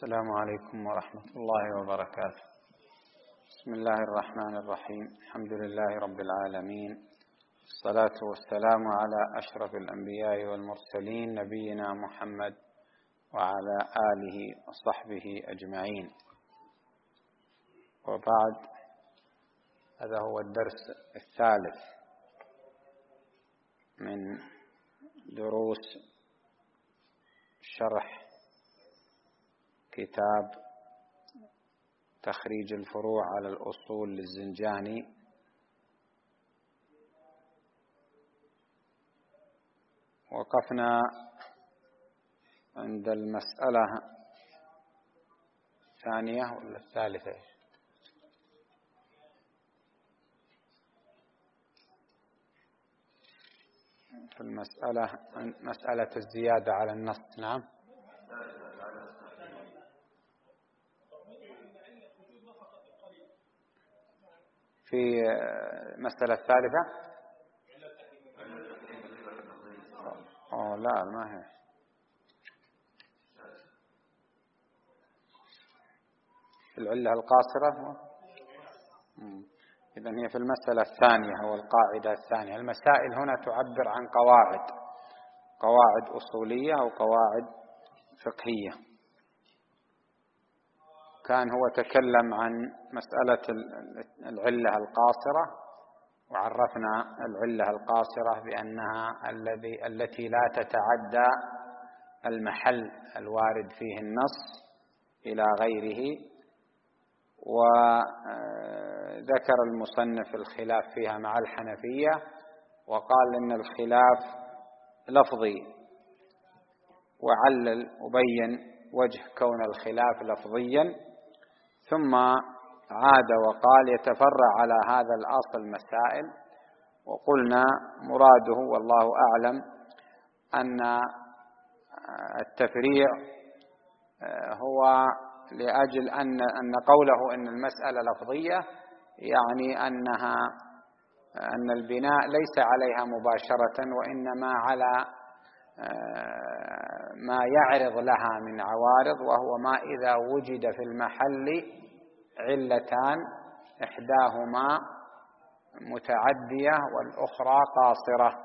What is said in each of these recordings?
السلام عليكم ورحمة الله وبركاته. بسم الله الرحمن الرحيم. الحمد لله رب العالمين، الصلاة والسلام على أشرف الأنبياء والمرسلين نبينا محمد وعلى آله وصحبه أجمعين، وبعد. هذا هو الدرس الثالث من دروس شرح كتاب تخريج الفروع على الأصول للزنجاني. وقفنا عند المسألة الثانية ولا الثالثة؟ في مسألة الزيادة على النص. نعم، في المسألة الثالثة. لا، ما هي العلة القاصرة. إذن هي في المسألة الثانية، هو القاعدة الثانية. المسائل هنا تعبر عن قواعد أصولية أو قواعد فقهية. كان هو تكلم عن مسألة العلة القاصرة، وعرفنا العلة القاصرة بأنها التي لا تتعدى المحل الوارد فيه النص إلى غيره. وذكر المصنف الخلاف فيها مع الحنفية، وقال إن الخلاف لفظي، وعلل وبين وجه كون الخلاف لفظيا، ثم عاد وقال يتفرع على هذا الأصل مسائل. وقلنا مراده والله أعلم أن التفريع هو لأجل أن قوله أن المسألة لفظية يعني أن البناء ليس عليها مباشرة، وإنما على ما يعرض لها من عوارض، وهو ما إذا وجد في المحل علتان إحداهما متعدية والأخرى قاصرة.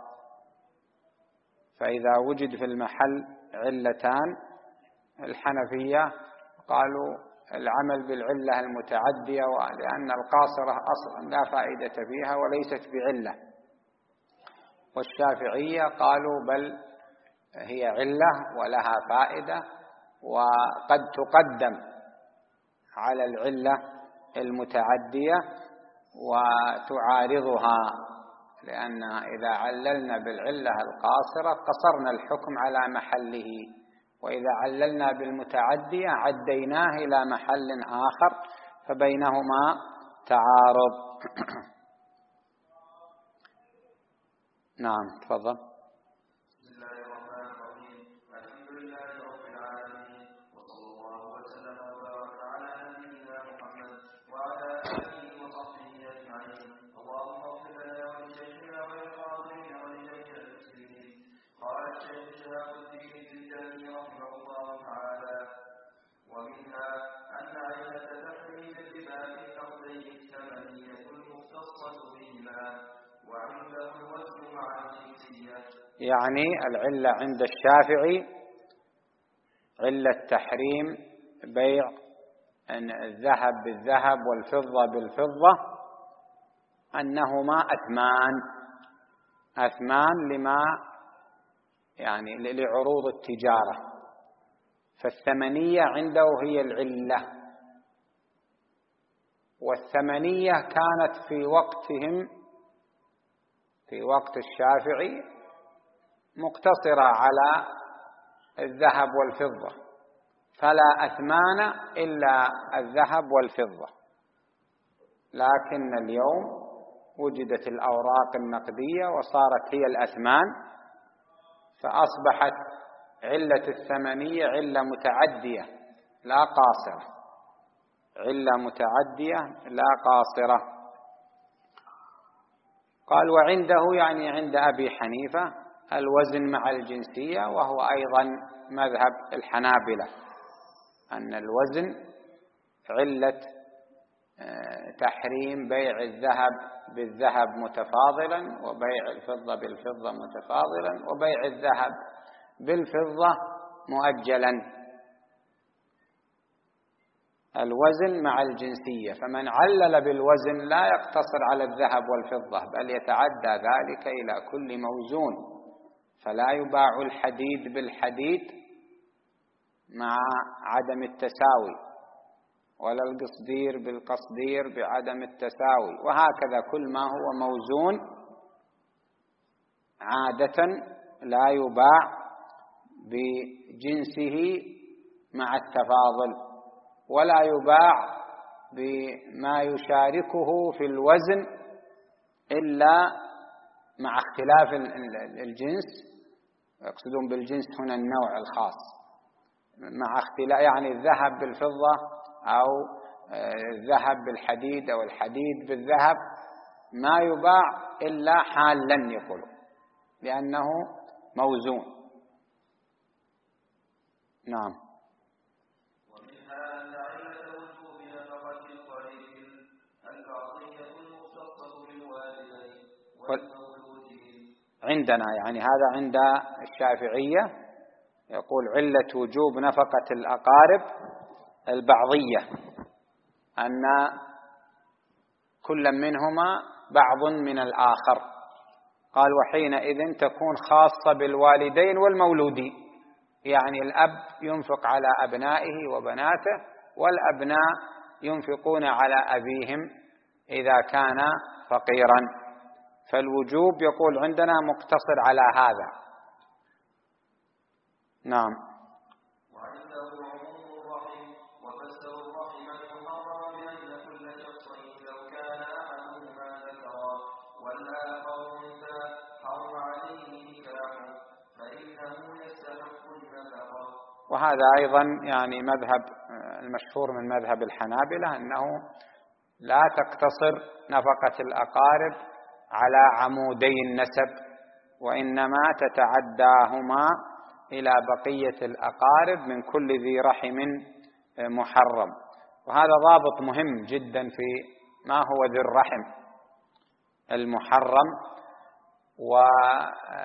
فإذا وجد في المحل علتان، الحنفية قالوا العمل بالعلة المتعدية، لأن القاصرة أصلا لا فائدة فيها وليست بعلة. والشافعية قالوا بل هي علة ولها فائدة، وقد تقدم على العلة المتعدية وتعارضها، لأن إذا عللنا بالعلة القاصرة قصرنا الحكم على محله، وإذا عللنا بالمتعدية عديناه إلى محل آخر، فبينهما تعارض. نعم، تفضل. يعني العلة عند الشافعي علة تحريم بيع الذهب بالذهب والفضة بالفضة أنهما أثمان لما يعني لعروض التجارة، فالثمنية عنده هي العلة. والثمنية كانت في وقتهم، في وقت الشافعي، مقتصرة على الذهب والفضة، فلا أثمان إلا الذهب والفضة. لكن اليوم وجدت الأوراق النقدية وصارت هي الأثمان، فأصبحت علة الثمنية علة متعدية لا قاصرة، علة متعدية لا قاصرة. قال وعنده يعني عند أبي أن الوزن علة تحريم بيع الذهب بالذهب متفاضلا، وبيع الفضة بالفضة متفاضلا، وبيع الذهب بالفضة مؤجلا. الوزن مع الجنسية، فمن علل بالوزن لا يقتصر على الذهب والفضة، بل يتعدى ذلك إلى كل موزون، فلا يباع الحديد بالحديد مع عدم التساوي، ولا القصدير بالقصدير بعدم التساوي، وهكذا كل ما هو موزون عادة لا يباع بجنسه مع التفاضل، ولا يباع بما يشاركه في الوزن إلا مع اختلاف الجنس. يقصدون بالجنس هنا النوع الخاص، مع اختلاف يعني الذهب بالفضة أو الذهب بالحديد أو الحديد بالذهب ما يباع إلا حالا يقولون، لأنه موزون. نعم. عندنا يعني هذا عند الشافعية يقول علة وجوب نفقة الأقارب البعضية، أن كل منهما بعض من الآخر. قال وحينئذ تكون خاصة بالوالدين والمولودين، يعني الأب ينفق على أبنائه وبناته، والأبناء ينفقون على أبيهم إذا كان فقيرا. فالوجوب يقول عندنا مقتصر على هذا. نعم. وعنده عموم الرحم، وفسر الرحم المحرم بأن كل شخص لو كان أحدهما ذكرا والآخر أنثى حرم عليه نكاحه فإنه يستحق النفقة. وهذا أيضا يعني مذهب المشهور من مذهب الحنابلة، أنه لا تقتصر نفقة الأقارب على عمودي النسب، وإنما تتعداهما إلى بقية الأقارب من كل ذي رحم محرم. وهذا ضابط مهم جدا في ما هو ذي الرحم المحرم، وأخذه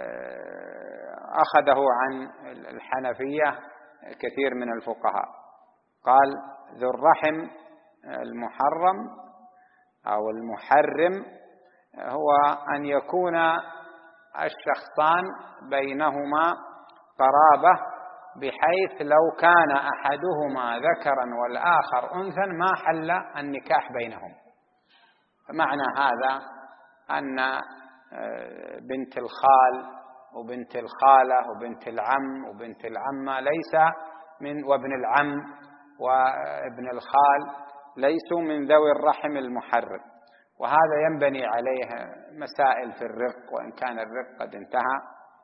عن الحنفية كثير من الفقهاء. قال ذو الرحم المحرم أو المحرم هو أن يكون الشخصان بينهما قرابة، بحيث لو كان أحدهما ذكرا والآخر أنثى ما حل النكاح بينهم. فمعنى هذا أن بنت الخال وبنت الخالة وبنت العم وبنت العمة وابن العم وابن الخال ليسوا من ذوي الرحم المحرم. وهذا ينبني عليه مسائل في الرق، وإن كان الرق قد انتهى،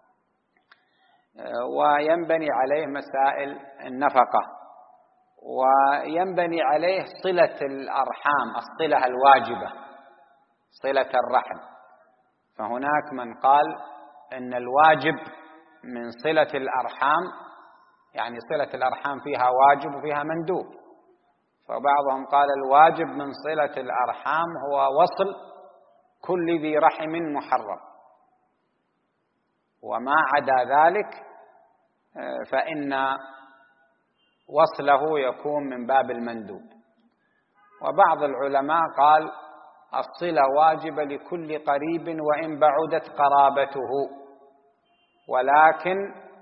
وينبني عليه مسائل النفقة، وينبني عليه صلة الأرحام، الصلة الواجبة، صلة الرحم. فهناك من قال إن الواجب من صلة الأرحام، يعني صلة الأرحام فيها واجب وفيها مندوب، فبعضهم قال الواجب من صلة الأرحام هو وصل كل ذي رحم محرم، وما عدا ذلك فإن وصله يكون من باب المندوب. وبعض العلماء قال الصلة واجبة لكل قريب وإن بعدت قرابته، ولكن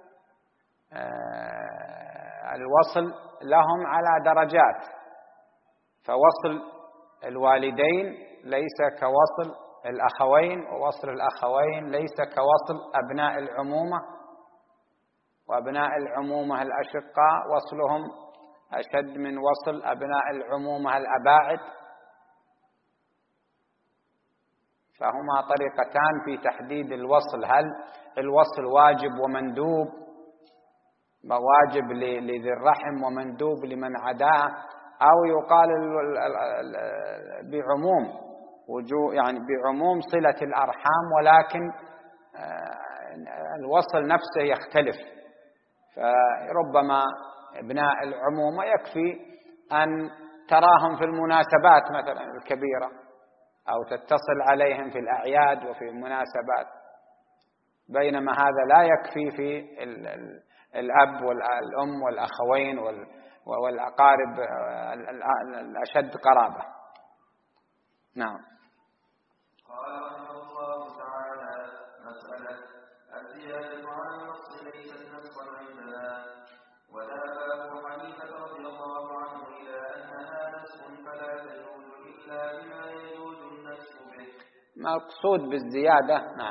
الوصل لهم على درجات، فوصل الوالدين ليس كوصل الأخوين، ووصل الأخوين ليس كوصل أبناء العمومة، وأبناء العمومة الأشقاء وصلهم أشد من وصل أبناء العمومة الأباعد. فهما طريقتان في تحديد الوصل، هل الوصل واجب ومندوب، واجب لذي الرحم ومندوب لمن عداه، أو يقال بعموم يعني بعموم صلة الأرحام، ولكن الوصل نفسه يختلف. فربما أبناء العمومة يكفي أن تراهم في المناسبات مثلا الكبيرة، أو تتصل عليهم في الأعياد وفي المناسبات، بينما هذا لا يكفي في الأب والأم والأخوين والأقارب الأشد قرابة. نعم. قال رحمه الله تعالى: مسألة الزيادة على النص ليست نسخا عندنا، وذهب أبو حنيفة رضي الله عنه إلى أنها نسخ فلا تجوز إلا بما يجوز النسخ به. مقصود بالزيادة. نعم.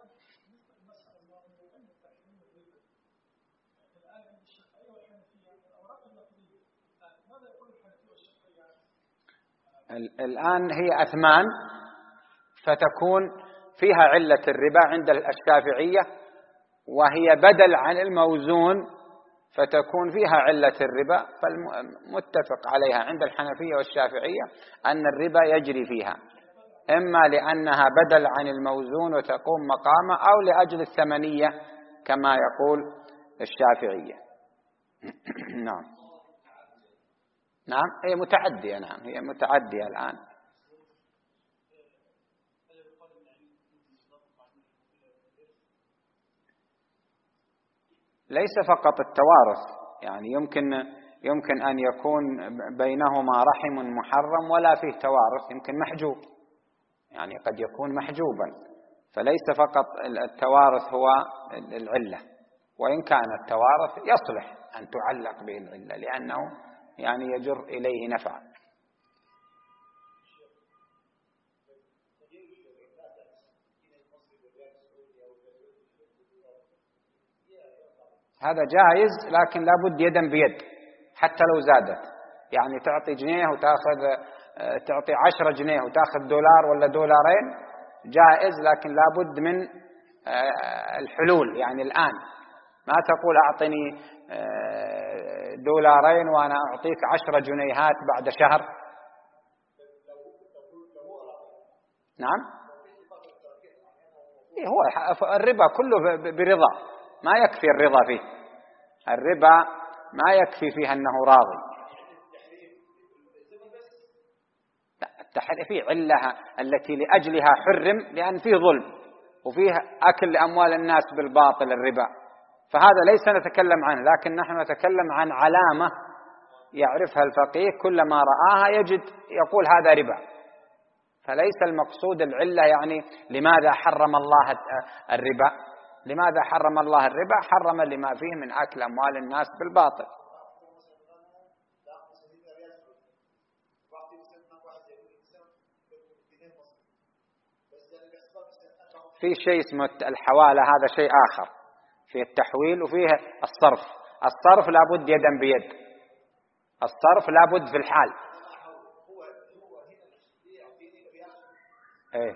الآن هي أثمان، فتكون فيها علة الربا عند الشافعية، وهي بدل عن الموزون، فتكون فيها علة الربا. فالمتفق عليها عند الحنفية والشافعية أن الربا يجري فيها، إما لأنها بدل عن الموزون وتقوم مقامه، أو لأجل الثمنية كما يقول الشافعية. نعم. نعم، هي متعدية. نعم، هي متعدية الآن. ليس فقط التوارث، يعني يمكن أن يكون بينهما رحم محرم ولا فيه توارث، يمكن محجوب، يعني قد يكون محجوبا، فليس فقط التوارث هو العلة، وإن كان التوارث يصلح أن تعلق به العلة لأنه يعني يجر إليه نفعا. هذا جائز، لكن لابد يدا بيد حتى لو زادت، يعني تعطي جنيه وتأخذ، تعطي 10 جنيه وتأخذ دولار ولا دولارين، جائز، لكن لابد من الحلول. يعني الآن ما تقول أعطني دولارين وأنا أعطيك 10 جنيهات بعد شهر. نعم. هو الربا كله برضا، ما يكفي الرضا فيه. الربا ما يكفي فيه أنه راضي. التحريم فيه علة التي لأجلها حرم، لأن فيه ظلم وفيه أكل أموال الناس بالباطل الربا، فهذا ليس نتكلم عنه، لكن نحن نتكلم عن علامة يعرفها الفقيه، كلما رآها يجد يقول هذا ربا. فليس المقصود العلة، يعني لماذا حرم الله الربا؟ لماذا حرم الله الربا؟ حرم لما فيه من أكل أموال الناس بالباطل. في شيء اسمه الحوالة، هذا شيء آخر، في التحويل وفيه الصرف. الصرف لابد يدا بيد، الصرف لابد في الحال. إيه؟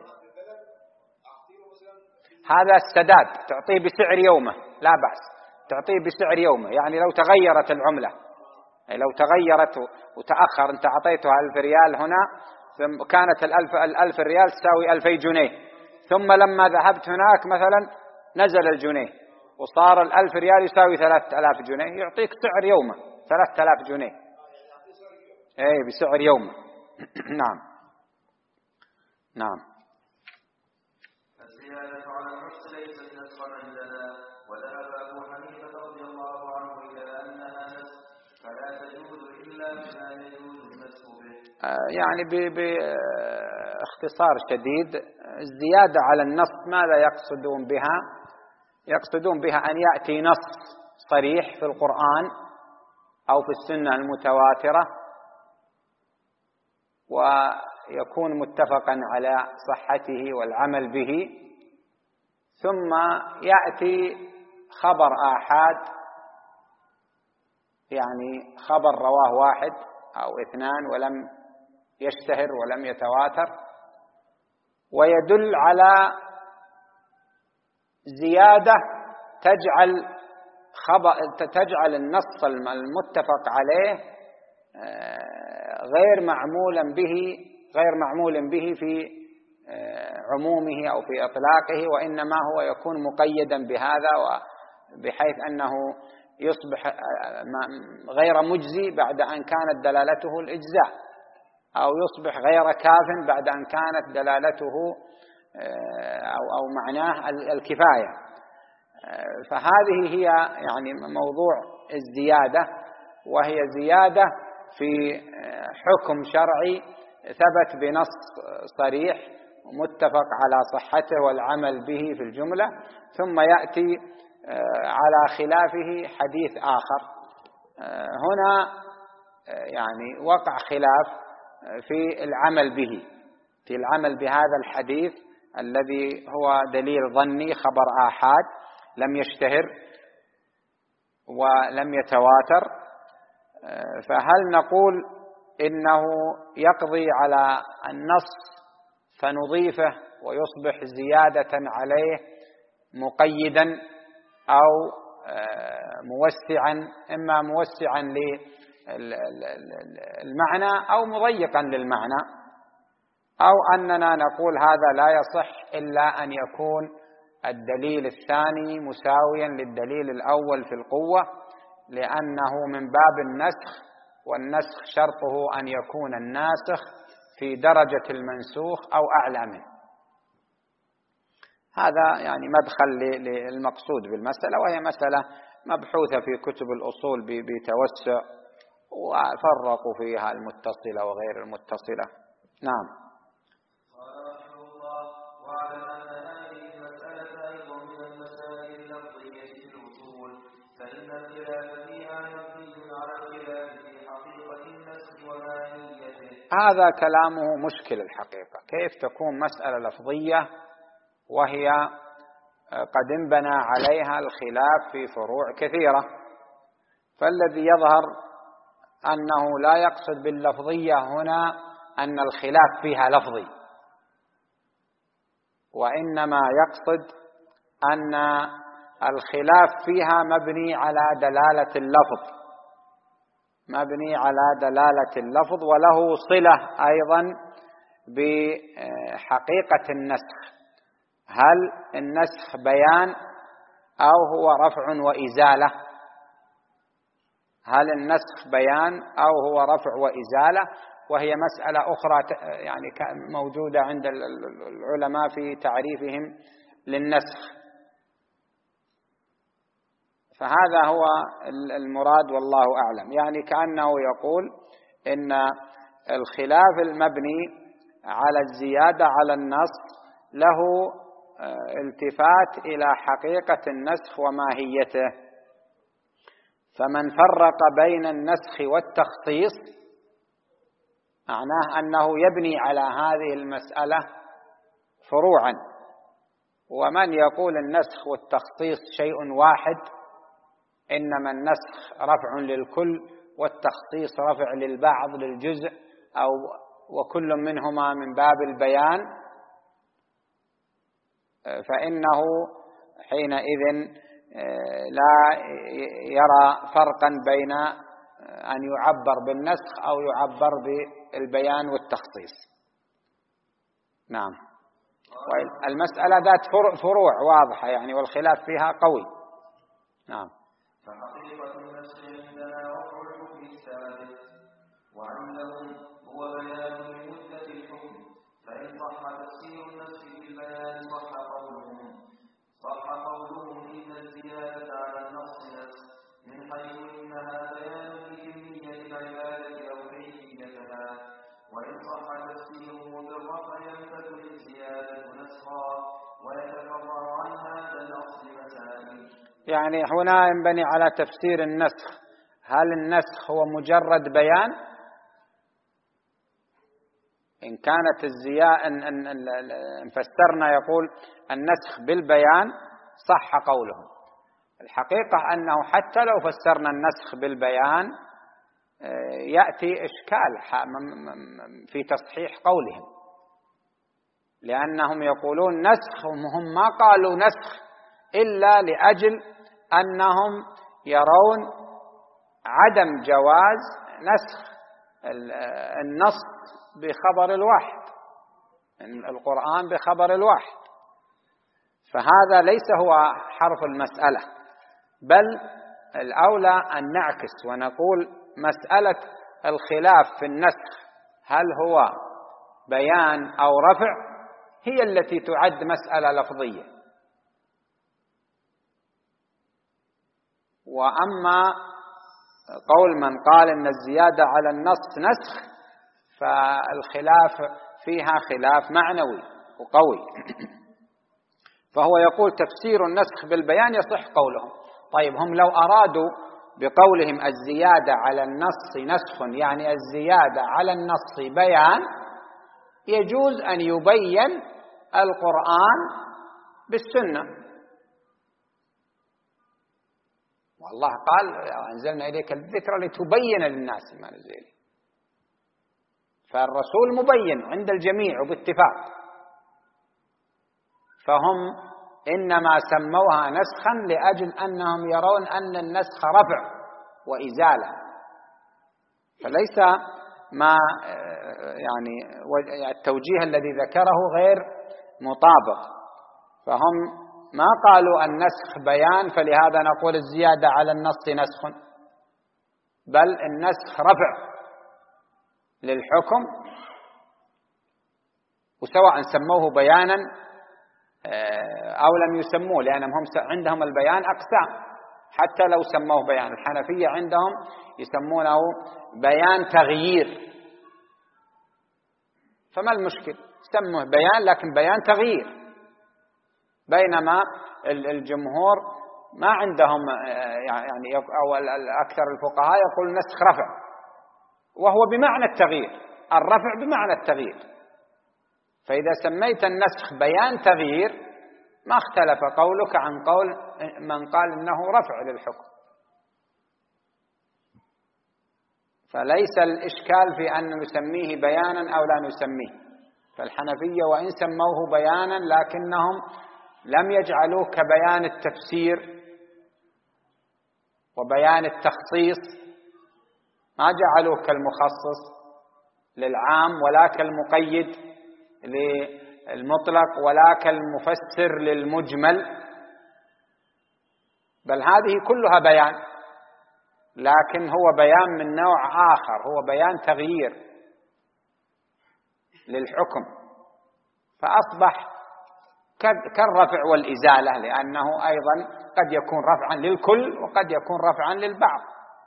هذا السداد تعطيه بسعر يومه، لا بأس، تعطيه بسعر يومه. يعني لو تغيرت العملة، لو تغيرت وتأخر، أنت أعطيتها 1000 ريال هنا، ثم كانت 1000 ريال تساوي 2000 جنيه، ثم لما ذهبت هناك مثلا نزل الجنيه وصار 1000 ريال يساوي 3000 جنيه، يعطيك سعر يومه 3000 جنيه. اي بسعر يومه. نعم. نعم. الزيادة على النص ليست نسخا عندنا، وذهب أبو حنيفة رضي الله عنه إلى أنها نسخ فلا تجوز إلا بما يجوز النسخ به. يعني باختصار شديد، الزيادة على النص ماذا يقصدون بها؟ يقصدون بها أن يأتي نص صريح في القرآن أو في السنة المتواترة ويكون متفقا على صحته والعمل به، ثم يأتي خبر آحاد، يعني خبر رواه واحد أو اثنان ولم يشتهر ولم يتواتر، ويدل على زيادة تجعل النص المتفق عليه غير معمول به في عمومه أو في إطلاقه، وإنما هو يكون مقيدا بهذا، بحيث أنه يصبح غير مجزي بعد أن كانت دلالته الإجزاء، أو يصبح غير كاف بعد أن كانت دلالته أو معناه الكفاية. فهذه هي يعني موضوع الزيادة، وهي زيادة في حكم شرعي ثبت بنص صريح متفق على صحته والعمل به في الجملة، ثم يأتي على خلافه حديث آخر. هنا يعني وقع خلاف في العمل به، في العمل بهذا الحديث الذي هو دليل ظني، خبر آحاد لم يشتهر ولم يتواتر. فهل نقول إنه يقضي على النص فنضيفه ويصبح زيادة عليه مقيدا أو موسعا، إما موسعا للمعنى أو مضيقا للمعنى، أو أننا نقول هذا لا يصح إلا أن يكون الدليل الثاني مساويا للدليل الأول في القوة، لأنه من باب النسخ، والنسخ شرطه أن يكون الناسخ في درجة المنسوخ أو أعلى منه. هذا يعني مدخل للمقصود بالمسألة، وهي مسألة مبحوثة في كتب الأصول بتوسع، وفرقوا فيها المتصلة وغير المتصلة. نعم. هذا كلامه مشكل الحقيقة. كيف تكون مسألة لفظية وهي قد انبنى عليها الخلاف في فروع كثيرة؟ فالذي يظهر أنه لا يقصد باللفظية هنا أن الخلاف فيها لفظي، وإنما يقصد أن الخلاف فيها مبني على دلالة اللفظ، مبني على دلالة اللفظ، وله صلة أيضا بحقيقة النسخ. هل النسخ بيان أو هو رفع وإزالة؟ هل النسخ بيان أو هو رفع وإزالة؟ وهي مسألة أخرى يعني موجودة عند العلماء في تعريفهم للنسخ. فهذا هو المراد والله أعلم. يعني كأنه يقول إن الخلاف المبني على الزيادة على النص له التفات إلى حقيقة النسخ وماهيته، فمن فرق بين النسخ والتخصيص معناه أنه يبني على هذه المسألة فروعا، ومن يقول النسخ والتخصيص شيء واحد، إنما النسخ رفع للكل والتخصيص رفع للبعض للجزء، أو وكل منهما من باب البيان، فإنه حينئذ لا يرى فرقا بين أن يعبر بالنسخ أو يعبر بالبيان والتخصيص. نعم. المسألة ذات فروع واضحة يعني، والخلاف فيها قوي. نعم. فحقيقة النسخ عندنا رفع الحكم الثابت، وعندهم هو بيان لمدة الحكم، فإن صح تفسير النسخ بالبيان صح قولهم إن الزيادة على النص نسخ، من حيث إنها بيان لكمية العبادة أو كيفيتها، وإن صح تفسيره بالرفع لم تكن الزيادة نسخا، ويتفرع عن هذا الأصل مسائل. يعني هنا ينبني على تفسير النسخ. هل النسخ هو مجرد بيان؟ إن كانت الزيادة إن فسرنا يقول النسخ بالبيان صح قولهم. الحقيقة أنه حتى لو فسرنا النسخ بالبيان يأتي إشكال في تصحيح قولهم، لأنهم يقولون نسخ، هم ما قالوا نسخ إلا لأجل أنهم يرون عدم جواز نسخ النص بخبر الواحد، القرآن بخبر الواحد. فهذا ليس هو حرف المسألة، بل الأولى أن نعكس ونقول مسألة الخلاف في النسخ هل هو بيان أو رفع هي التي تعد مسألة لفظية، وأما قول من قال أن الزيادة على النص نسخ فالخلاف فيها خلاف معنوي وقوي. فهو يقول تفسير النسخ بالبيان يصح قولهم. طيب هم لو أرادوا بقولهم الزيادة على النص نسخ يعني الزيادة على النص بيان، يجوز أن يبين القرآن بالسنة، والله قال أنزلنا إليك الذكر لتبين للناس ما نزل، فالرسول مبين عند الجميع وباتفاق، فهم إنما سموها نسخا لأجل أنهم يرون أن النسخ رفع وإزالة، فليس ما يعني التوجيه الذي ذكره غير مطابق. فهم ما قالوا النسخ بيان فلهذا نقول الزيادة على النص نسخ، بل النسخ رفع للحكم، وسواء سموه بيانا أو لم يسموه، لأنهم عندهم البيان أقسام، حتى لو سموه بيان. الحنفية عندهم يسمونه بيان تغيير، فما المشكل؟ سموه بيان لكن بيان تغيير، بينما الجمهور ما عندهم يعني أو أكثر الفقهاء يقول نسخ رفع، وهو بمعنى التغيير، الرفع بمعنى التغيير. فإذا سميت النسخ بيان تغيير ما اختلف قولك عن قول من قال إنه رفع للحكم. فليس الإشكال في أن نسميه بيانا أو لا نسميه. فالحنفية وإن سموه بيانا لكنهم لم يجعلوه كبيان التفسير وبيان التخصيص، ما جعلوه كالمخصص للعام ولا كالمقيد للمطلق ولا كالمفسر للمجمل، بل هذه كلها بيان، لكن هو بيان من نوع آخر، هو بيان تغيير للحكم، فأصبح كالرفع والإزالة، لأنه أيضا قد يكون رفعا للكل وقد يكون رفعا للبعض.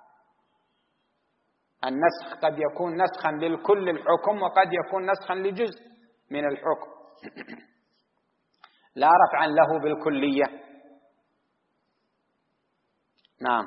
النسخ قد يكون نسخا للكل الحكم وقد يكون نسخا لجزء من الحكم لا رفعا له بالكلية. نعم.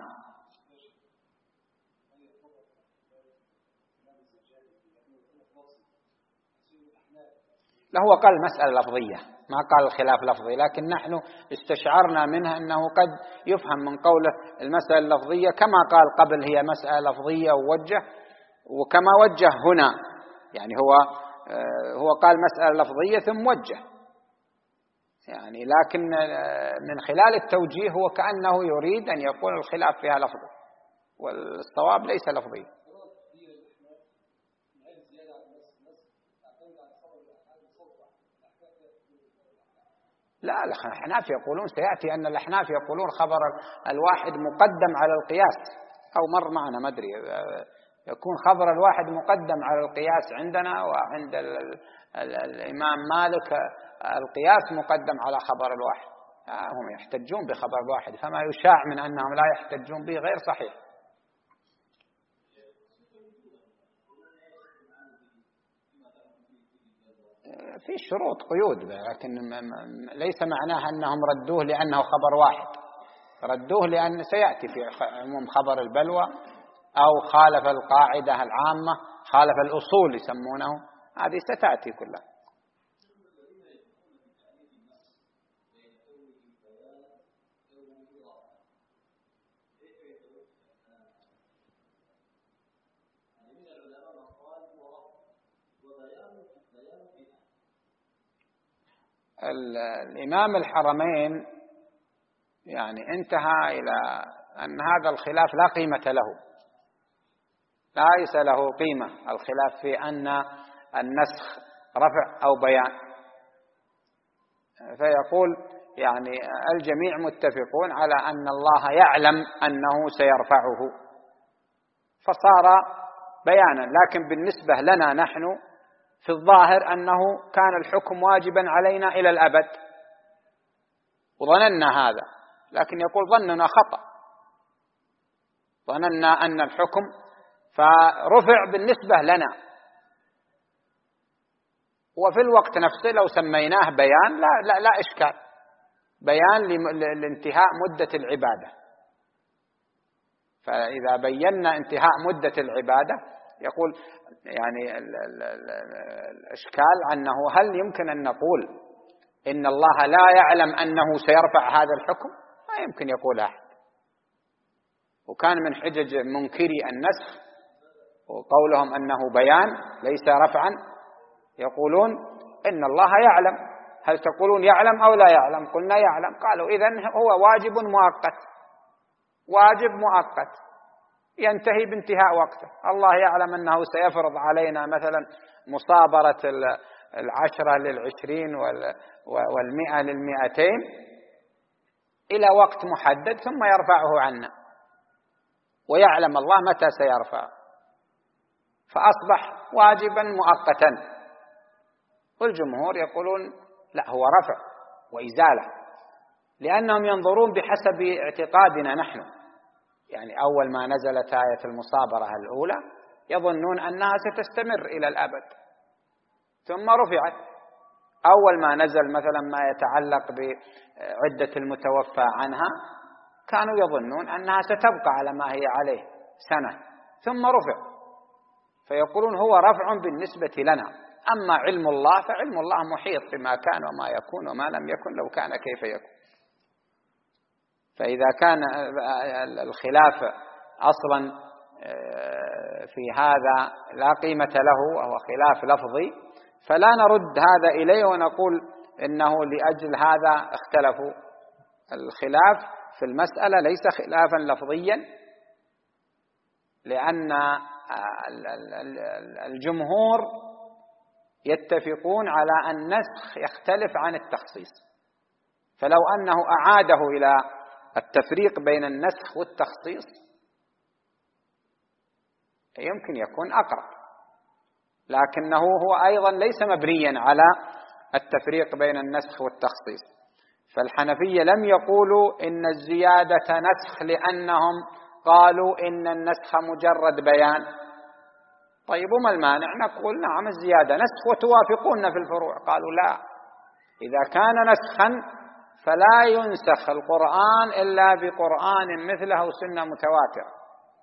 لا، هو قال مسألة لفظية، ما قال الخلاف لفظي، لكن نحن استشعرنا منها أنه قد يفهم من قوله المسألة اللفظية كما قال قبل هي مسألة لفظية ووجه، وكما وجه هنا، يعني هو قال مسألة لفظية ثم وجه، يعني لكن من خلال التوجيه هو كأنه يريد أن يقول الخلاف فيها لفظي، والصواب ليس لفظي. لا، الأحناف يقولون سيأتي أن الأحناف يقولون خبر الواحد مقدم على القياس، أو مر معنا ما أدري، يكون خبر الواحد مقدم على القياس عندنا، وعند الإمام مالك القياس مقدم على خبر الواحد. هم يحتجون بخبر الواحد، فما يشاع من أنهم لا يحتجون به غير صحيح. في شروط قيود، لكن ليس معناها أنهم ردوه لأنه خبر واحد، ردوه لأن سيأتي في عموم خبر البلوى أو خالف القاعدة العامة، خالف الأصول يسمونه، هذه ستأتي كلها. الإمام الحرمين يعني انتهى إلى أن هذا الخلاف لا قيمة له، ليس له قيمة الخلاف في أن النسخ رفع أو بيان، فيقول يعني الجميع متفقون على أن الله يعلم أنه سيرفعه، فصار بيانا. لكن بالنسبة لنا نحن في الظاهر أنه كان الحكم واجبا علينا إلى الأبد، وظننا هذا، لكن يقول ظننا خطأ، ظننا أن الحكم فرفع بالنسبة لنا، وفي الوقت نفسه لو سميناه بيان لا إشكال، بيان لانتهاء مدة العبادة. فإذا بينا انتهاء مدة العبادة يقول يعني الإشكال أنه هل يمكن أن نقول إن الله لا يعلم أنه سيرفع هذا الحكم؟ ما يمكن يقول أحد. وكان من حجج منكري النسخ وقولهم أنه بيان ليس رفعا يقولون إن الله يعلم. هل تقولون يعلم أو لا يعلم؟ قلنا يعلم. قالوا إذن هو واجب مؤقت، واجب مؤقت ينتهي بانتهاء وقته. الله يعلم أنه سيفرض علينا مثلا مصابرة 10 لل20 وال100 لل200 إلى وقت محدد ثم يرفعه عنا، ويعلم الله متى سيرفع، فأصبح واجبا مؤقتا. والجمهور يقولون لا، هو رفع وإزالة، لأنهم ينظرون بحسب اعتقادنا نحن. يعني أول ما نزلت آية المصابرة الأولى يظنون أنها ستستمر إلى الأبد، ثم رفعت. أول ما نزل مثلا ما يتعلق بعدة المتوفى عنها كانوا يظنون أنها ستبقى على ما هي عليه سنة، ثم رفع. فيقولون هو رفع بالنسبة لنا. أما علم الله فعلم الله محيط بما كان وما يكون وما لم يكن لو كان كيف يكون. فإذا كان الخلاف أصلا في هذا لا قيمة له وهو خلاف لفظي، فلا نرد هذا إليه ونقول إنه لأجل هذا اختلفوا. الخلاف في المسألة ليس خلافا لفظيا، لأن الجمهور يتفقون على أن النسخ يختلف عن التخصيص، فلو أنه أعاده إلى التفريق بين النسخ والتخصيص يمكن يكون أقرب، لكنه هو أيضا ليس مبنيا على التفريق بين النسخ والتخصيص. فالحنفية لم يقولوا إن الزيادة نسخ لأنهم قالوا إن النسخ مجرد بيان. طيب وما المانع؟ نقول نعم الزيادة نسخ وتوافقون في الفروع. قالوا لا، إذا كان نسخا فلا ينسخ القرآن إلا بقرآن مثله سنة متواترة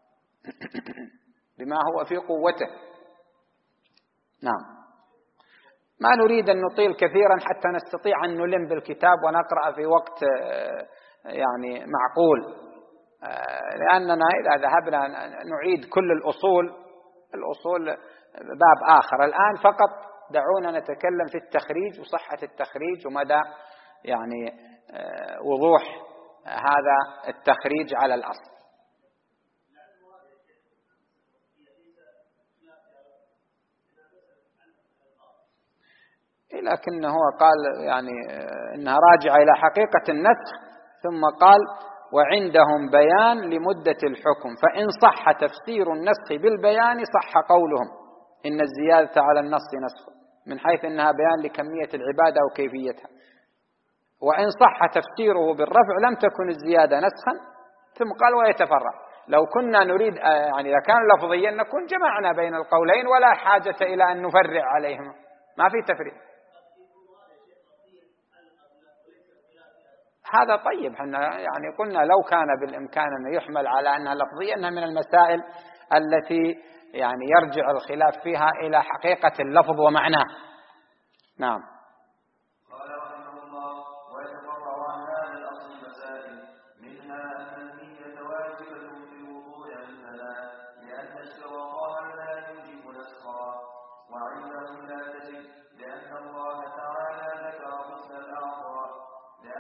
بما هو في قوته. نعم. ما نريد أن نطيل كثيرا حتى نستطيع أن نلم بالكتاب ونقرأ في وقت يعني معقول، لأننا إذا ذهبنا نعيد كل الأصول باب آخر. الآن فقط دعونا نتكلم في التخريج وصحة التخريج ومدى يعني وضوح هذا التخريج على الأصل. لكنه قال يعني إنها راجعة إلى حقيقة النسخ، ثم قال وعندهم بيان لمدة الحكم، فإن صح تفسير النسخ بالبيان صح قولهم إن الزيادة على النص نسخ، من حيث أنها بيان لكمية العبادة وكيفيتها. وإن صح تفسيره بالرفع لم تكن الزيادة نسخا، ثم قال ويتفرع. لو كنا نريد يعني إذا كان لفظيا نكون جمعنا بين القولين ولا حاجة إلى أن نفرع عليهما، ما في تفريع. هذا طيب، حنا يعني قلنا لو كان بالإمكان أن يحمل على أنها لفظية أنها من المسائل التي يعني يرجع الخلاف فيها إلى حقيقة اللفظ ومعناه. نعم. قال رحمه الله ويتفرع عن هذا الأصل مسائل، منها أن النية واجبة في الوضوء عندنا لأن اشتراطها لا يوجب نسخا، وعندهم لا تجب لأن الله تعالى ذكر غسل الأعضاء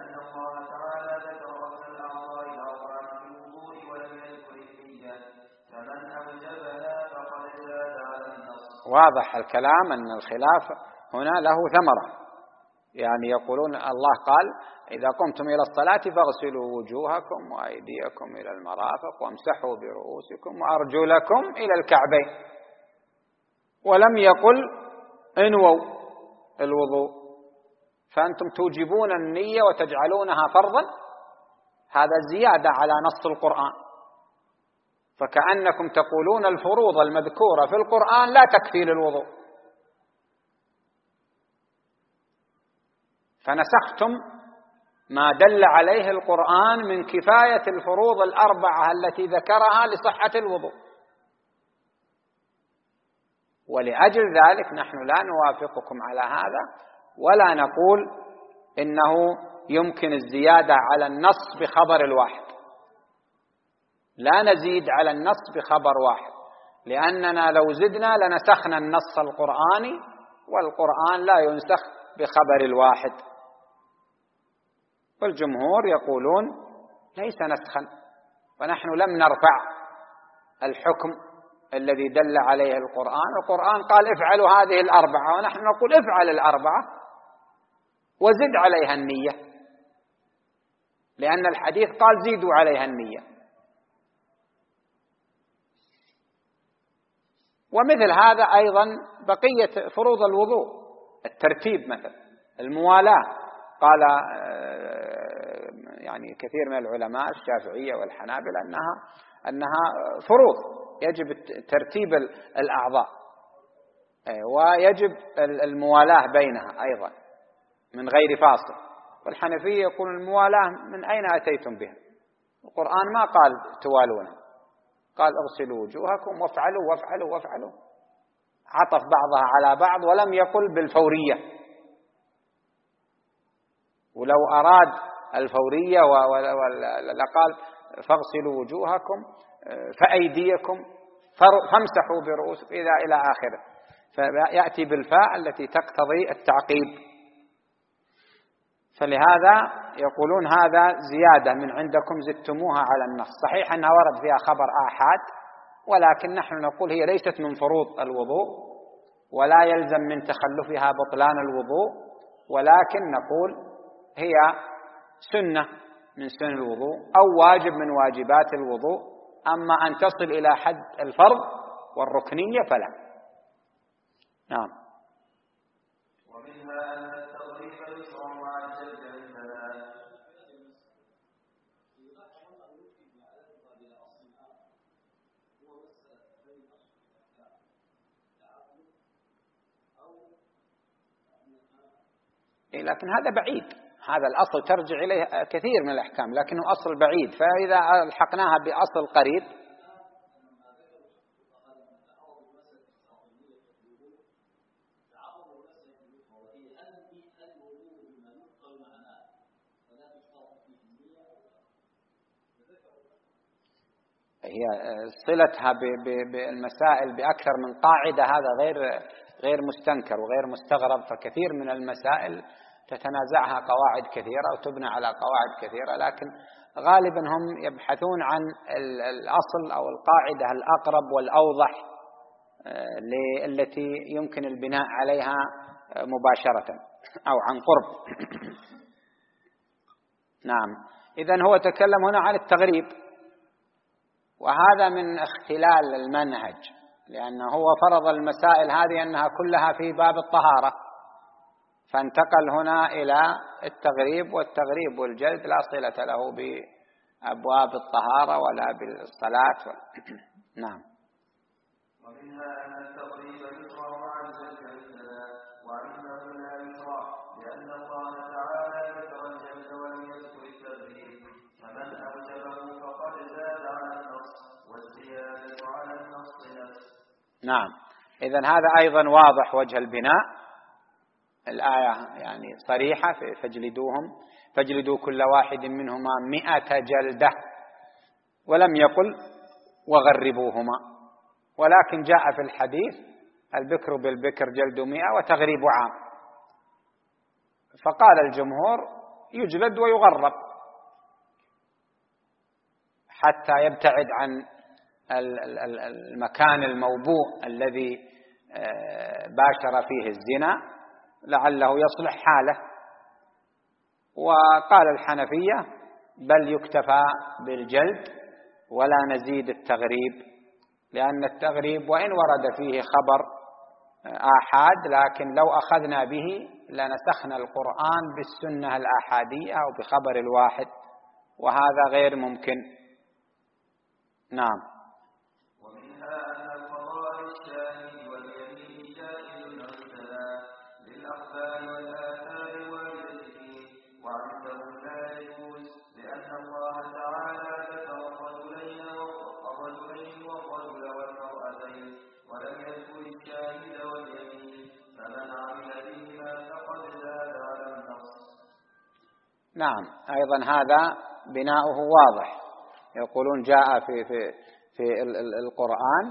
الأربعة في الوضوء ولم يذكر النية، فمن أوجبها فقد زاد على النص. واضح الكلام أن الخلاف هنا له ثمرة، يعني يقولون الله قال إذا قمتم إلى الصلاة فاغسلوا وجوهكم وأيديكم إلى المرافق وامسحوا برؤوسكم وأرجلكم إلى الكعبين، ولم يقل انووا الوضوء. فأنتم توجبون النية وتجعلونها فرضا، هذا زيادة على نص القرآن، فكأنكم تقولون الفروض المذكورة في القرآن لا تكفي للوضوء، فنسختم ما دل عليه القرآن من كفاية الفروض الأربعة التي ذكرها لصحة الوضوء. ولأجل ذلك نحن لا نوافقكم على هذا، ولا نقول إنه يمكن الزيادة على النص بخبر الواحد، لا نزيد على النص بخبر واحد، لأننا لو زدنا لنسخنا النص القرآني، والقرآن لا ينسخ بخبر الواحد. والجمهور يقولون ليس نسخا، ونحن لم نرفع الحكم الذي دل عليه القرآن. القرآن قال افعلوا هذه الأربعة، ونحن نقول افعل الأربعة وزد عليها النية، لأن الحديث قال زيدوا عليها النية. ومثل هذا أيضا بقية فروض الوضوء، الترتيب مثلا، الموالاة، قال يعني كثير من العلماء الشافعية والحنابلة أنها فروض يجب ترتيب الأعضاء، ويجب الموالاة بينها أيضا من غير فاصل. والحنفية يقول الموالاة من أين أتيتم بها؟ القرآن ما قال توالون، قال اغسلوا وجوهكم وافعلوا وافعلوا وافعلوا، عطف بعضها على بعض ولم يقل بالفورية. ولو أراد الفورية لقال فاغسلوا وجوهكم فأيديكم فامسحوا برؤوسكم إلى آخره، فيأتي بالفاء التي تقتضي التعقيب. فلهذا يقولون هذا زيادة من عندكم زدتموها على النص. صحيح أنها ورد فيها خبر آحاد، ولكن نحن نقول هي ليست من فروض الوضوء، ولا يلزم من تخلفها بطلان الوضوء، ولكن نقول هي سنة من سنن الوضوء أو واجب من واجبات الوضوء. أما أن تصل إلى حد الفرض والركنية فلا. نعم. ومنها أن التغليف يشرع مع الجد عندنا. لكن هذا بعيد، هذا الأصل ترجع إليه كثير من الأحكام، لكنه أصل بعيد، فإذا ألحقناها بأصل قريب هي صلتها بالمسائل بأكثر من قاعدة، هذا غير مستنكر وغير مستغرب. فكثير من المسائل تتنازعها قواعد كثيرة وتبنى على قواعد كثيرة، لكن غالبا هم يبحثون عن الأصل أو القاعدة الأقرب والأوضح التي يمكن البناء عليها مباشرة أو عن قرب. نعم. إذن هو تكلم هنا عن التغريب، وهذا من اختلال المنهج، لأنه هو فرض المسائل هذه أنها كلها في باب الطهارة، فانتقل هنا إلى التغريب، والتغريب والجلد لا صلة له بأبواب الطهارة ولا بالصلاة. نعم. ومنها أن التغريب يشرع مع الجلد عندنا، وأنه لا يشرع لأن الله تعالى ذكر الجلد ولم يذكر التغريب، فمن أوجبه فقد زاد على النص، والزيادة على النص نفس. نعم. إذن هذا أيضا واضح وجه البناء، الآية يعني صريحة، فاجلدوا كل واحد منهما 100 جلدة، ولم يقل وغربوهما، ولكن جاء في الحديث البكر بالبكر جلد 100 وتغريب عام. فقال الجمهور يجلد ويغرب حتى يبتعد عن المكان الموبوء الذي باشر فيه الزنا، لعله يصلح حاله. وقال الحنفية بل يكتفى بالجلد ولا نزيد التغريب، لأن التغريب وإن ورد فيه خبر آحاد لكن لو أخذنا به لنسخنا القرآن بالسنة الآحادية أو بخبر الواحد، وهذا غير ممكن. نعم. ومنها أن القضاء الشاهد واليمين جائز عندنا للأخبار والآثار الواردة فيه، وعندهم لا يجوز، لأن الله تعالى ذكر الرجلين والرجل والمرأتين ولم يذكر الشاهد واليمين، فمن عمل بهما فقد زاد على النص. نعم، أيضا هذا بناؤه واضح. يقولون جاء في القرآن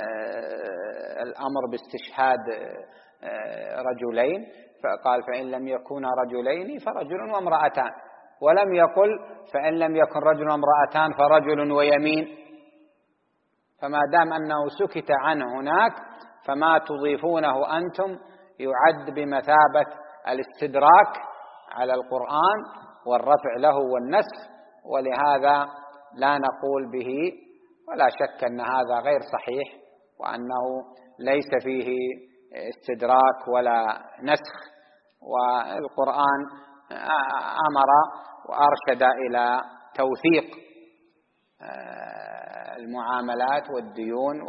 الأمر باستشهاد رجلين، فقال فإن لم يكونا رجلين فرجل وامرأتان، ولم يقل فإن لم يكن رجل وامرأتان فرجل ويمين. فما دام أنه سكت عنه هناك فما تضيفونه أنتم يعد بمثابة الاستدراك على القرآن والرفع له والنسخ، ولهذا لا نقول به، ولا شك أن هذا غير صحيح وأنه ليس فيه استدراك ولا نسخ، والقرآن أمر وأرشد إلى توثيق المعاملات والديون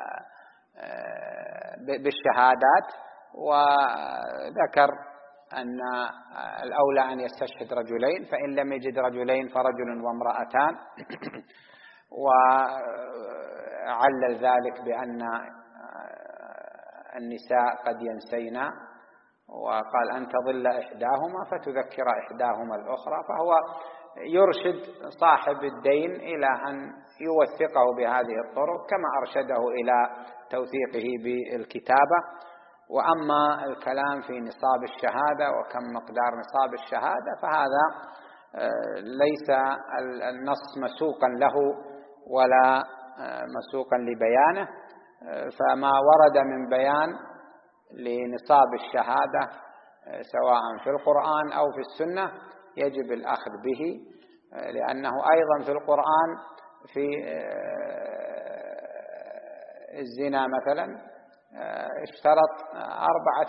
بالشهادات، وذكر أن الأولى أن يستشهد رجلين، فإن لم يجد رجلين فرجل وامرأتان، وعلل ذلك بأن النساء قد ينسين، وقال أن تضل إحداهما فتذكر إحداهما الأخرى، فهو يرشد صاحب الدين إلى أن يوثقه بهذه الطرق كما أرشده إلى توثيقه بالكتابة. وأما الكلام في نصاب الشهادة وكم مقدار نصاب الشهادة فهذا ليس النص مسوقا له ولا مسوقا لبيانه، فما ورد من بيان لنصاب الشهادة سواء في القرآن أو في السنة يجب الأخذ به، لأنه أيضا في القرآن في الزنا مثلا اشترط 4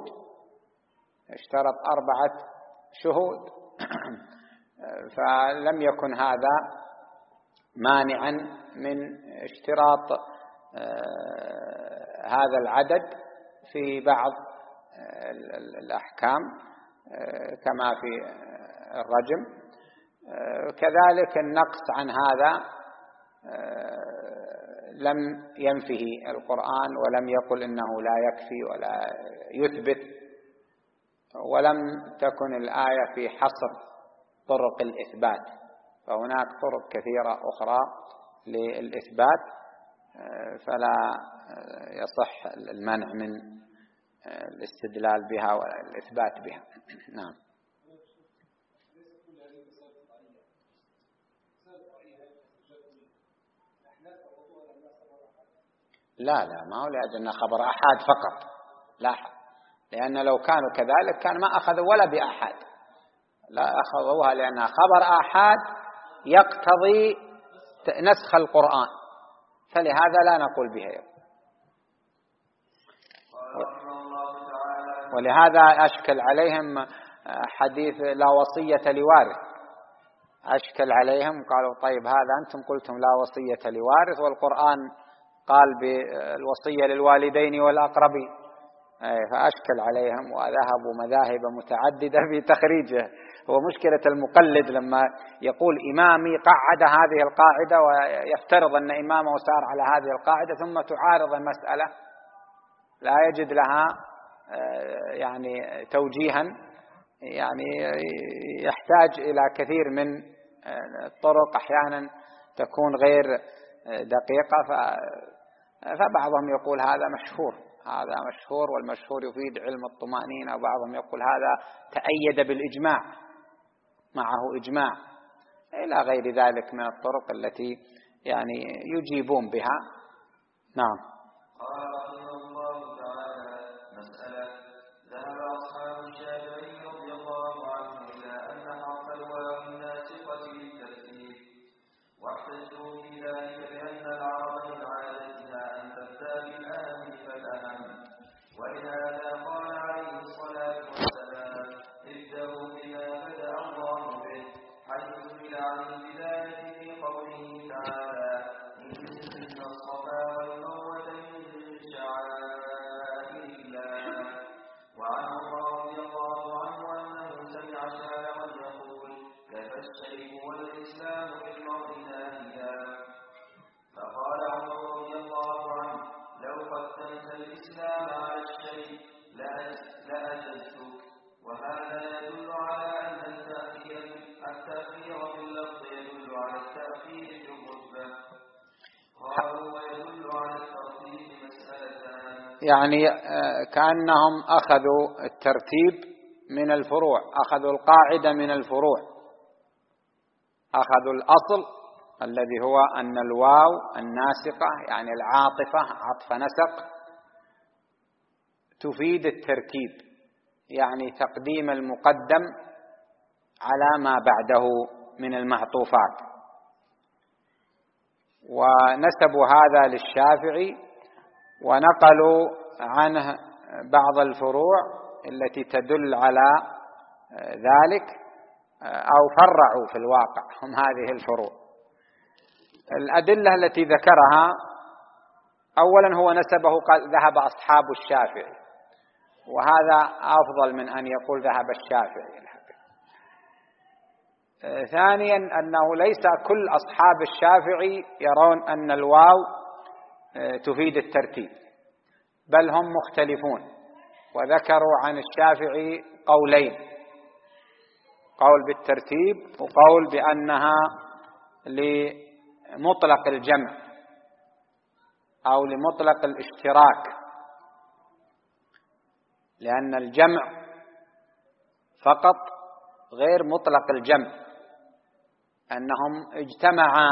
شهود فلم يكن هذا مانعا من اشتراط هذا العدد في بعض الأحكام كما في الرجم. كذلك النقص عن هذا لم ينفه القرآن ولم يقل إنه لا يكفي ولا يثبت، ولم تكن الآية في حصر طرق الإثبات، فهناك طرق كثيرة أخرى للإثبات، فلا يصح المنع من الاستدلال بها والإثبات بها. نعم. لا ما هو لأجل خبر أحد فقط، لا، لأن لو كانوا كذلك كان ما أخذوا ولا بأحد، لا أخذوها لأنها خبر أحد يقتضي نسخ القرآن، فلهذا لا نقول بها. ولهذا أشكل عليهم حديث لا وصية لوارث، أشكل عليهم قالوا طيب هذا أنتم قلتم لا وصية لوارث والقرآن قال بالوصية للوالدين والأقربين، فأشكل عليهم وذهبوا مذاهب متعددة في تخريجه. هو مشكلة المقلد لما يقول إمامي قعد هذه القاعدة ويفترض أن إمامه سار على هذه القاعدة ثم تعارض المسألة لا يجد لها يعني توجيها، يعني يحتاج إلى كثير من الطرق أحيانا تكون غير دقيقة، فبعضهم يقول هذا مشهور والمشهور يفيد علم الطمأنينة، وبعضهم يقول هذا تأيد بالإجماع معه إجماع إلى غير ذلك من الطرق التي يعني يجيبون بها. نعم. قال رحمه الله تعالى: مسألة ذهب أصحاب الشافعي رضي الله عنه إلى أن يعني كأنهم أخذوا الترتيب من الفروع، أخذوا القاعدة من الفروع، أخذوا الأصل الذي هو أن الواو الناسقة يعني العاطفة عطف نسق تفيد الترتيب، يعني تقديم المقدم على ما بعده من المعطوفات. ونسبوا هذا للشافعي ونقلوا عنه بعض الفروع التي تدل على ذلك، أو فرعوا في الواقع هم هذه الفروع. الأدلة التي ذكرها أولا هو نسبه قال ذهب أصحاب الشافعي، وهذا أفضل من أن يقول ذهب الشافعي. ثانيا أنه ليس كل أصحاب الشافعي يرون أن الواو تفيد الترتيب، بل هم مختلفون، وذكروا عن الشافعي قولين: قول بالترتيب وقول بأنها لمطلق الجمع أو لمطلق الاشتراك، لأن الجمع فقط غير مطلق الجمع، أنهم اجتمعا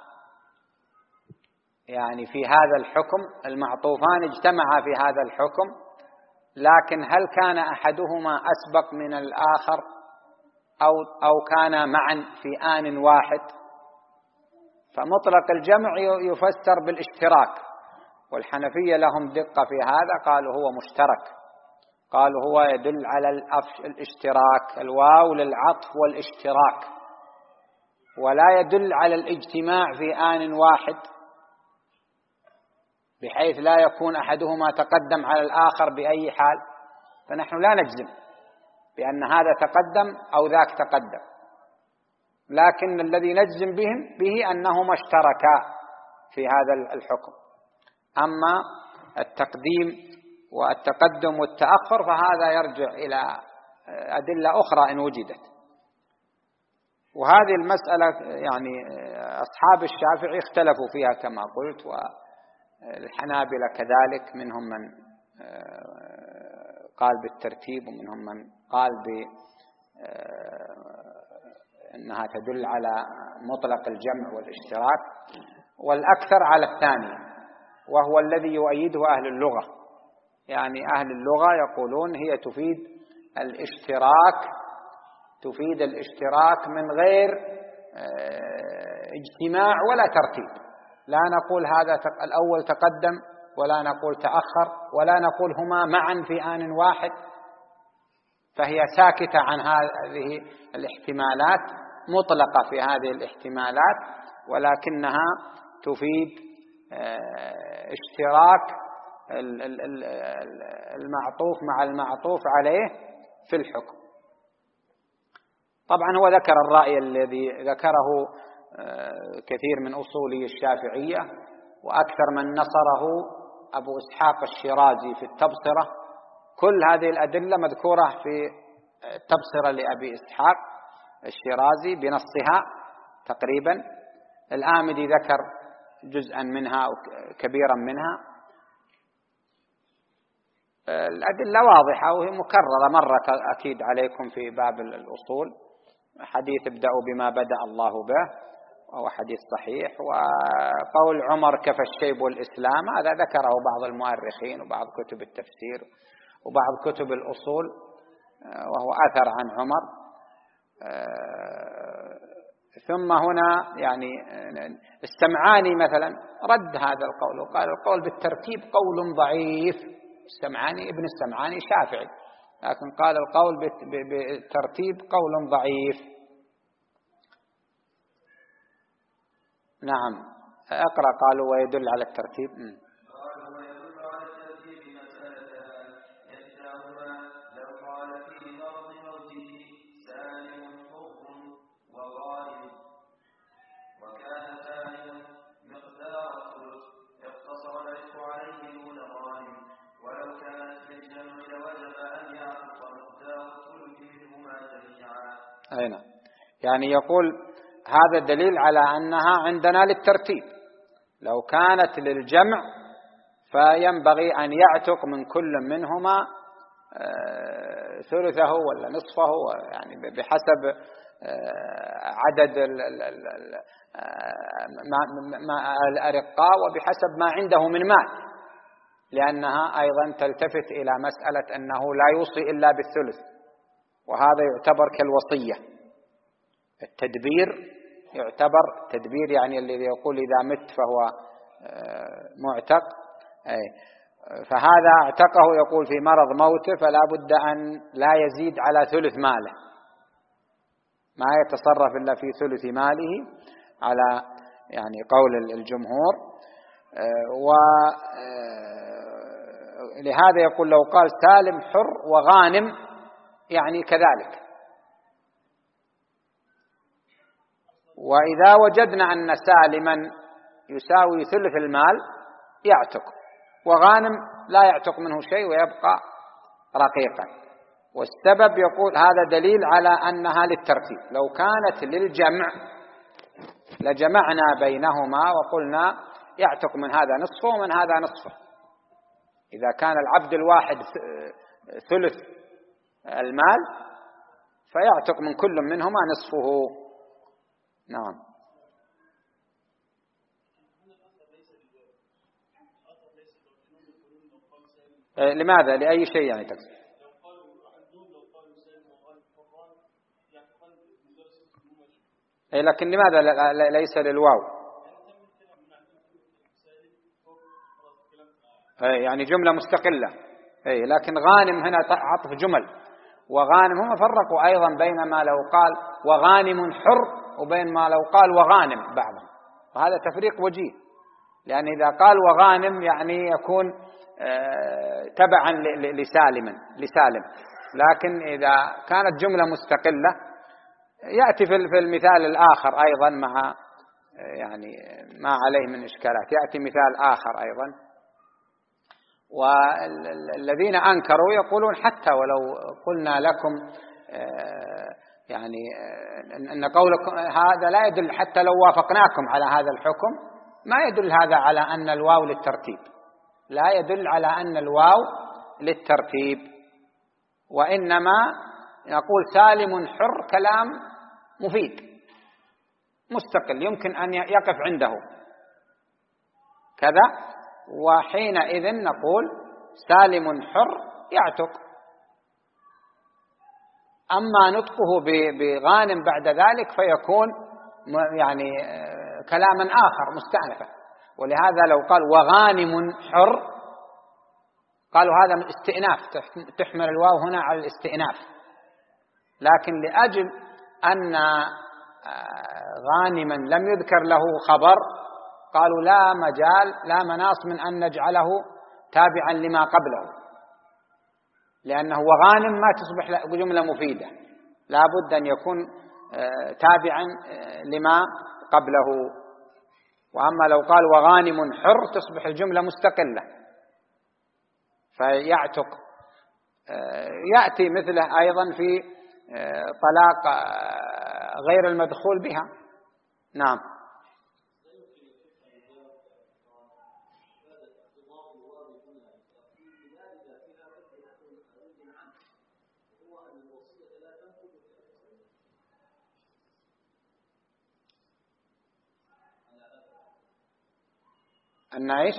يعني في هذا الحكم، المعطوفان اجتمعا في هذا الحكم، لكن هل كان أحدهما أسبق من الآخر أو كان معا في آن واحد؟ فمطلق الجمع يفسر بالاشتراك، والحنفية لهم دقة في هذا، قالوا هو مشترك، قالوا هو يدل على الاشتراك، الواو للعطف والاشتراك، ولا يدل على الاجتماع في آن واحد، بحيث لا يكون أحدهما تقدم على الآخر بأي حال. فنحن لا نجزم بأن هذا تقدم أو ذاك تقدم، لكن الذي نجزم به أنهما اشتركا في هذا الحكم. أما التقديم والتقدم والتأخر فهذا يرجع إلى أدلة أخرى إن وجدت. وهذه المسألة يعني أصحاب الشافعي اختلفوا فيها كما قلت، والحنابلة كذلك، منهم من قال بالترتيب ومنهم من قال بأنها تدل على مطلق الجمع والاشتراك، والأكثر على الثاني، وهو الذي يؤيده أهل اللغة. يعني أهل اللغة يقولون هي تفيد الاشتراك من غير اجتماع ولا ترتيب، لا نقول هذا الأول تقدم ولا نقول تأخر ولا نقول هما معا في آن واحد، فهي ساكتة عن هذه الاحتمالات، مطلقة في هذه الاحتمالات، ولكنها تفيد اشتراك المعطوف مع المعطوف عليه في الحكم. طبعا هو ذكر الرأي الذي ذكره كثير من أصولي الشافعية، وأكثر من نصره أبو إسحاق الشيرازي في التبصرة. كل هذه الأدلة مذكورة في التبصرة لأبي إسحاق الشيرازي بنصها تقريبا. الآمدي ذكر جزءا منها أو كبيرا منها. الأدلة واضحة وهي مكررة، مرت أكيد عليكم في باب الأصول، حديث ابدأوا بما بدأ الله به وهو حديث صحيح، وقول عمر كفى الشيب والإسلام هذا ذكره بعض المؤرخين وبعض كتب التفسير وبعض كتب الأصول، وهو أثر عن عمر. ثم هنا يعني السمعاني مثلا رد هذا القول وقال القول بالترتيب قول ضعيف. السمعاني ابن السمعاني شافعي، لكن قال القول بالترتيب قول ضعيف. نعم اقرأ. قالوا ويدل على الترتيب. قالوا ويدل على الترتيب مسألتان إحداهما لو قال في مرض موته سالم حر وغائب، وكان سالم مقدار الثلث اقتصر العتق عليه دون غانم، ولو كانت في الجمع لوجب أن يعتق مقدار الثلث منهما جميعا. أين يعني يقول هذا دليل على أنها عندنا للترتيب. لو كانت للجمع فينبغي أن يعتق من كل منهما ثلثه ولا نصفه، يعني بحسب عدد الأرقاء وبحسب ما عنده من مال، لأنها أيضا تلتفت إلى مسألة أنه لا يوصي إلا بالثلث، وهذا يعتبر كالوصية. التدبير يعتبر تدبير، يعني الذي يقول إذا مت فهو معتق، فهذا اعتقه يقول في مرض موته فلا بد أن لا يزيد على ثلث ماله، ما يتصرف إلا في ثلث ماله على يعني قول الجمهور. ولهذا يقول لو قال سالم حر وغانم يعني كذلك. وإذا وجدنا أن سالما يساوي ثلث المال يعتق، وغانم لا يعتق منه شيء ويبقى رقيقا. والسبب يقول هذا دليل على أنها للترتيب، لو كانت للجمع لجمعنا بينهما وقلنا يعتق من هذا نصفه ومن هذا نصفه. إذا كان العبد الواحد ثلث المال فيعتق من كل منهما نصفه. نعم. لماذا؟ لأي شيء يعني تقصد؟ لكن لماذا ليس للواو؟ يعني جملة مستقلة. لكن غانم هنا عطف جمل، وغانم هم فرقوا أيضا بين ما لو قال وغانم حر وبين ما لو قال وغانم بعضهم، وهذا تفريق وجيه، لأن إذا قال وغانم يعني يكون تبعا لسالم، لكن إذا كانت جملة مستقلة يأتي في المثال الآخر أيضا مع يعني ما عليه من إشكالات، يأتي مثال آخر أيضا. والذين أنكروا يقولون حتى ولو قلنا لكم يعني أن قولكم هذا لا يدل، حتى لو وافقناكم على هذا الحكم ما يدل هذا على أن الواو للترتيب، لا يدل على أن الواو للترتيب، وإنما نقول سالم حر كلام مفيد مستقل يمكن أن يقف عنده كذا، وحينئذ نقول سالم حر يعتق. أما نطقه بغانم بعد ذلك فيكون يعني كلاما آخر مستأنفا، ولهذا لو قال وغانم حر قالوا هذا استئناف، تحمل الواو هنا على الاستئناف، لكن لأجل أن غانما لم يذكر له خبر قالوا لا مجال لا مناص من أن نجعله تابعا لما قبله، لأنه وغانم ما تصبح جملة مفيدة، لا بد أن يكون تابعا لما قبله. وأما لو قال وغانم حر تصبح الجملة مستقلة فيعتق. يأتي مثله أيضا في طلاق غير المدخول بها. نعم. أن نعيش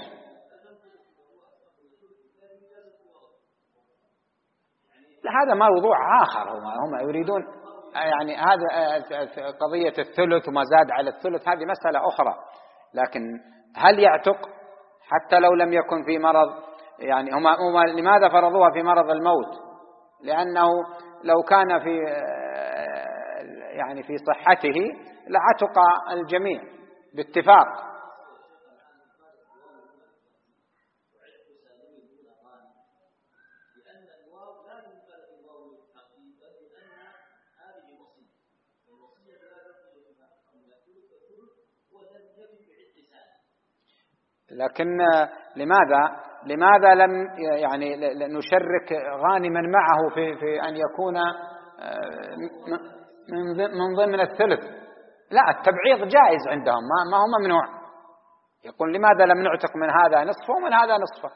هذا موضوع آخر، هم يريدون يعني هذا قضية الثلث وما زاد على الثلث هذه مسألة أخرى، لكن هل يعتق حتى لو لم يكن في مرض؟ يعني هم لماذا فرضوها في مرض الموت؟ لأنه لو كان في يعني في صحته لعتق الجميع باتفاق. لكن لماذا لم يعني نشرك غانما معه في أن يكون من ضمن الثلث؟ لا، التبعيض جائز عندهم، ما هو ممنوع، يقول لماذا لم نعتق من هذا نصفه ومن هذا نصفه؟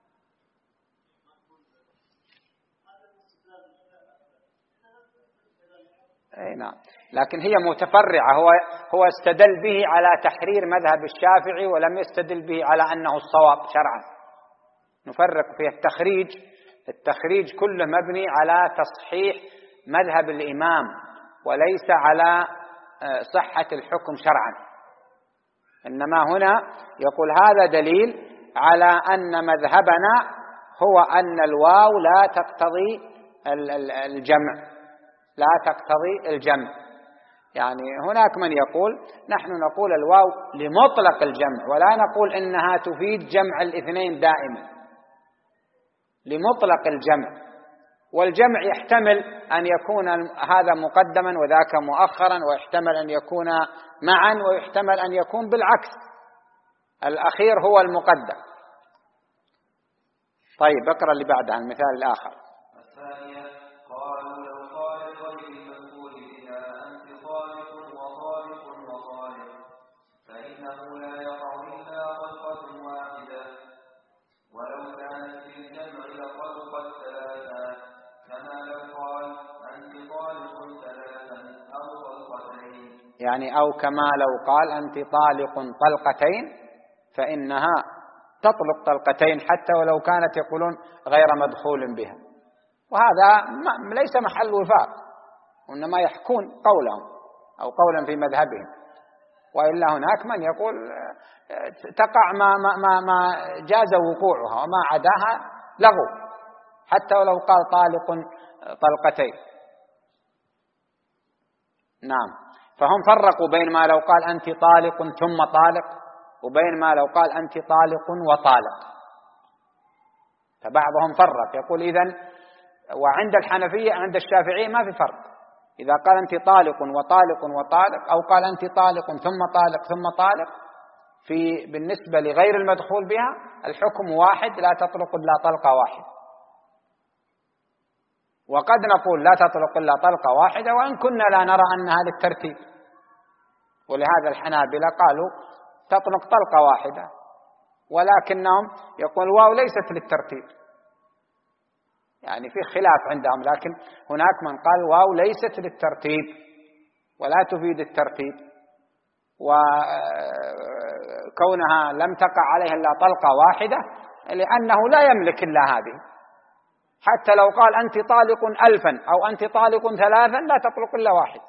أي نعم، لكن هي متفرعة. هو استدل به على تحرير مذهب الشافعي ولم يستدل به على أنه الصواب شرعا. نفرق فيه. التخريج كله مبني على تصحيح مذهب الإمام وليس على صحة الحكم شرعا. إنما هنا يقول هذا دليل على أن مذهبنا هو أن الواو لا تقتضي الجمع، لا تقتضي الجمع. يعني هناك من يقول نحن نقول الواو لمطلق الجمع ولا نقول إنها تفيد جمع الاثنين دائما، لمطلق الجمع. والجمع يحتمل أن يكون هذا مقدما وذاك مؤخرا، ويحتمل أن يكون معا، ويحتمل أن يكون بالعكس، الأخير هو المقدم. طيب اقرأ اللي بعدها المثال الآخر. الثانية قالوا لو قال غير المذكور بها أنت طالق وطالق وطالق فإنه لا يقع إلا طلقة واحدة، ولو كانت في الجمع لطلقت ثلاثا، كما لو قال أنت طالق ثلاثا أو طلقتين. يعني أو كما لو قال أنت طالق طلقتين فإنها تطلق طلقتين حتى ولو كانت يقولون غير مدخول بها. وهذا ليس محل وفاق، وإنما يحكون قولهم أو قولا في مذهبهم. وإلا هناك من يقول تقع ما جاز وقوعها وما عداها لغو حتى ولو قال طالق طلقتين. نعم، فهم فرقوا بين ما لو قال أنت طالق ثم طالق وبين ما لو قال أنت طالق وطالق. فبعضهم فرق يقول إذن، وعند الحنفية عند الشافعية ما في فرق. إذا قال أنت طالق وطالق وطالق أو قال أنت طالق ثم طالق ثم طالق، بالنسبة لغير المدخول بها الحكم واحد، لا تطلق إلا طلقة واحدة. وقد نقول لا تطلق إلا طلقة واحدة وإن كنا لا نرى أنها للترتيب، ولهذا الحنابلة قالوا تطلق طلقة واحدة، ولكنهم يقول واو ليست للترتيب. يعني في خلاف عندهم، لكن هناك من قال واو ليست للترتيب ولا تفيد الترتيب، وكونها لم تقع عليها إلا طلقة واحدة لأنه لا يملك إلا هذه. حتى لو قال أنت طالق 1000 أو أنت طالق 3 لا تطلق إلا واحد،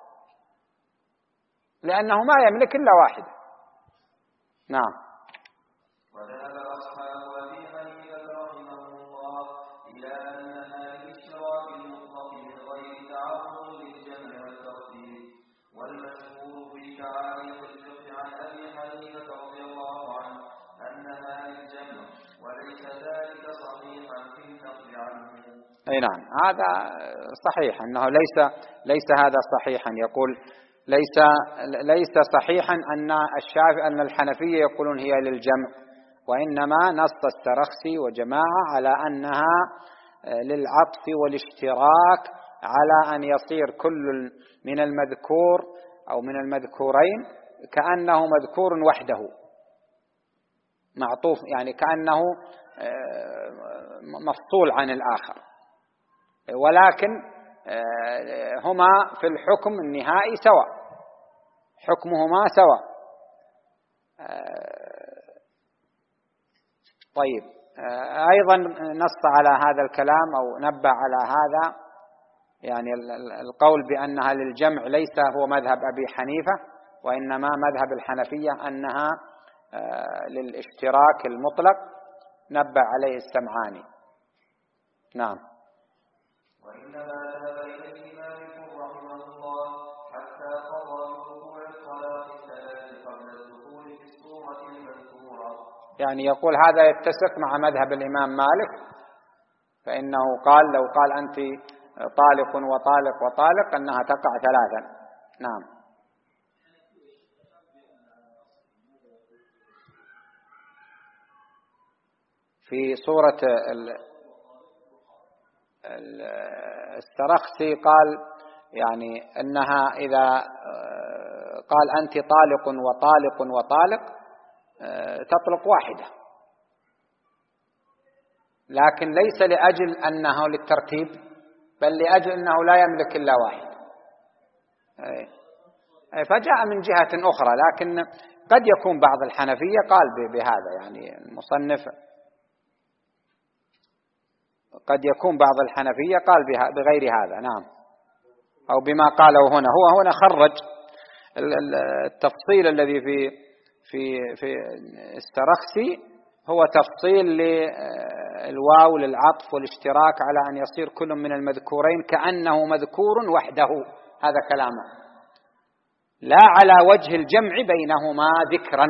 لأنه ما يملك إلا واحد. نعم. وذهب أصحاب أبي حنيفة رحمهم الله إلى أنها للاشتراك المطلق من غير تعرض للجمع والترتيب، والمشهور في تعاليق الفقه عن أبي حنيفة رضي الله عنه أنها للجمع، وليس ذلك صحيحا في النقل عنه. أي نعم، هذا صحيح أنه ليس هذا صحيحا. يقول ليس صحيحا أن الحنفية يقولون هي للجمع، وإنما نص السرخسي وجماعة على أنها للعطف والاشتراك، على أن يصير كل من المذكور أو من المذكورين كأنه مذكور وحده معطوف، يعني كأنه مفصول عن الآخر، ولكن هما في الحكم النهائي سواء، حكمهما سواء. طيب، أيضا نص على هذا الكلام أو نبه على هذا، يعني القول بأنها للجمع ليس هو مذهب أبي حنيفة، وإنما مذهب الحنفية أنها للاشتراك المطلق، نبه عليه السمعاني. نعم. وإنما ذهب إليه مالك رحمه الله حتى قضى بركوع الصلاة الثلاث قبل الدخول في السورة المذكورة. يعني يقول هذا يتسق مع مذهب الإمام مالك، فإنه قال لو قال أنت طالق وطالق وطالق أنها تقع 3. نعم. في سورة السرخسي قال يعني أنها إذا قال أنت طالق وطالق وطالق تطلق واحدة، لكن ليس لأجل أنه للترتيب، بل لأجل أنه لا يملك إلا واحد. فجاء من جهة أخرى، لكن قد يكون بعض الحنفية قال بهذا، يعني المصنف قد يكون بعض الحنفية قال بغير هذا، نعم، أو بما قاله هنا. هو هنا خرج التفصيل الذي في السرخسي، هو تفصيل للواو للعطف والاشتراك على أن يصير كل من المذكورين كأنه مذكور وحده، هذا كلامه، لا على وجه الجمع بينهما ذكرا،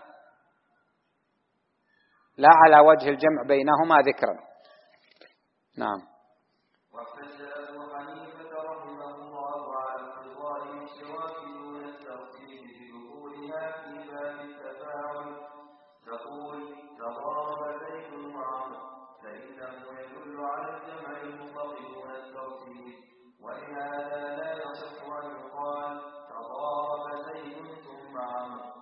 لا على وجه الجمع بينهما ذكرا. نعم. واحتج أبو حنيفة رحمه الله على اقتضاء الاشتراك دون الترتيب بدخولها في باب التفاعل، تقول تضارب زيد وعمرو، فإنه يدل على الجمع المطلق دون الترتيب، ولهذا لا يصح أن يقال تضارب زيد ثم عمرو.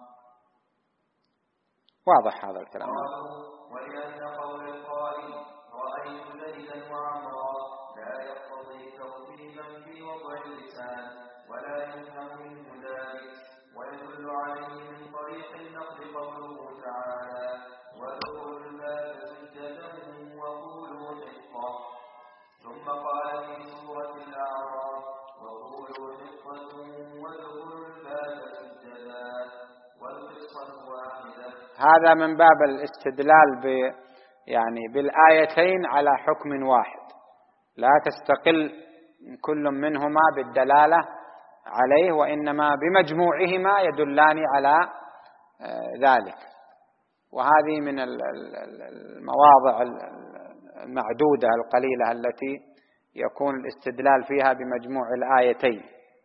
واضح هذا الكلام. ولأن قول القائل رأيت زيدا وعمرا لا يقتضي ترتيبا في وضع اللسان، ولا يفهم منه ذلك، ويدل عليه من طريق النقل قوله تعالى وادخلوا الباب سجدا وقولوا حطة، ثم قال في سورة الأعراف وقولوا حطة وادخلوا الباب سجدا، والقصة واحدة. هذا من باب الاستدلال يعني بالآيتين على حكم واحد، لا تستقل كل منهما بالدلالة عليه، وإنما بمجموعهما يدلان على ذلك. وهذه من المواضع المعدودة القليلة التي يكون الاستدلال فيها بمجموع الآيتين،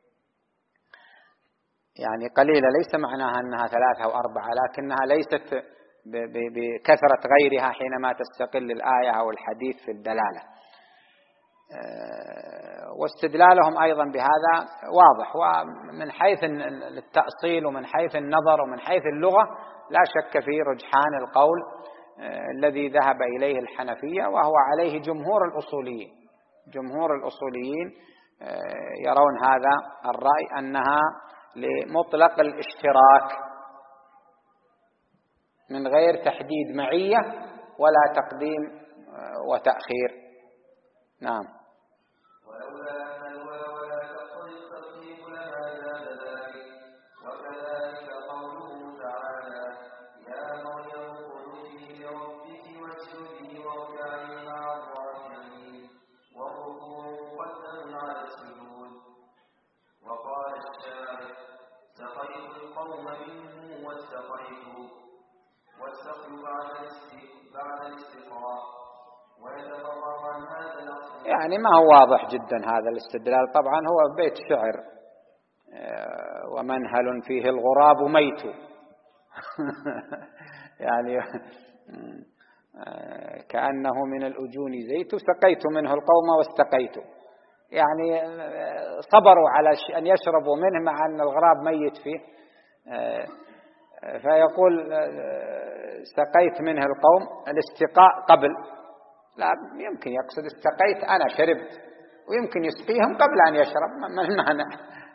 يعني قليلة، ليس معناها أنها 3 أو 4، لكنها ليست بكثرة غيرها حينما تستقل الآية أو الحديث في الدلالة. واستدلالهم أيضا بهذا واضح، ومن حيث التأصيل ومن حيث النظر ومن حيث اللغة لا شك في رجحان القول الذي ذهب إليه الحنفية، وهو عليه جمهور الأصوليين. جمهور الأصوليين يرون هذا الرأي، أنها لمطلق الاشتراك من غير تحديد معية ولا تقديم وتأخير. نعم. ولولا أن الواو لا تقتضي الترتيب لما زاد ذلك، وكذلك قوله تعالى يا مريم اقنتي لربك واسجدي واركعي مع الراكعين، والركوع مقدم على السجود. وقال الشاعر سقيت القوم منه والسقي بعد الاستقراء، ويتفرع عن هذا الأصل. يعني ما هو واضح جدا هذا الاستدلال، طبعا هو بيت شعر ومنهل فيه الغراب ميت يعني كأنه من الأجون زيت سقيت منه القوم واستقيت، يعني صبروا على أن يشربوا منه مع أن الغراب ميت فيه، فيقول سقيت منه القوم. الاستقاء قبل، لا يمكن يقصد استقيت أنا شربت، ويمكن يسقيهم قبل أن يشرب، ما المعنى؟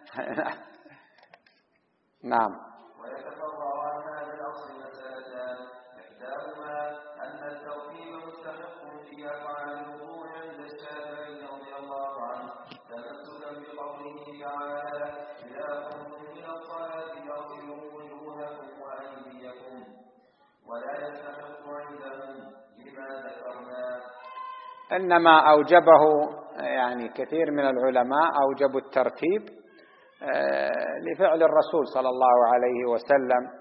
نعم. ويتفرع عن هذا الأصل مسألتان، إحداهما أن التوحيد مستحق في أفعال الوضوء عند الشافعي رضي الله عنه، تمسكا بقوله تعالى إذا قمتم إلى الصلاة فاغسلوا وجوهكم وأيديكم، ولا يستحق عندهم لما ذكرنا. إنما أوجبه يعني كثير من العلماء أوجبوا الترتيب لفعل الرسول صلى الله عليه وسلم،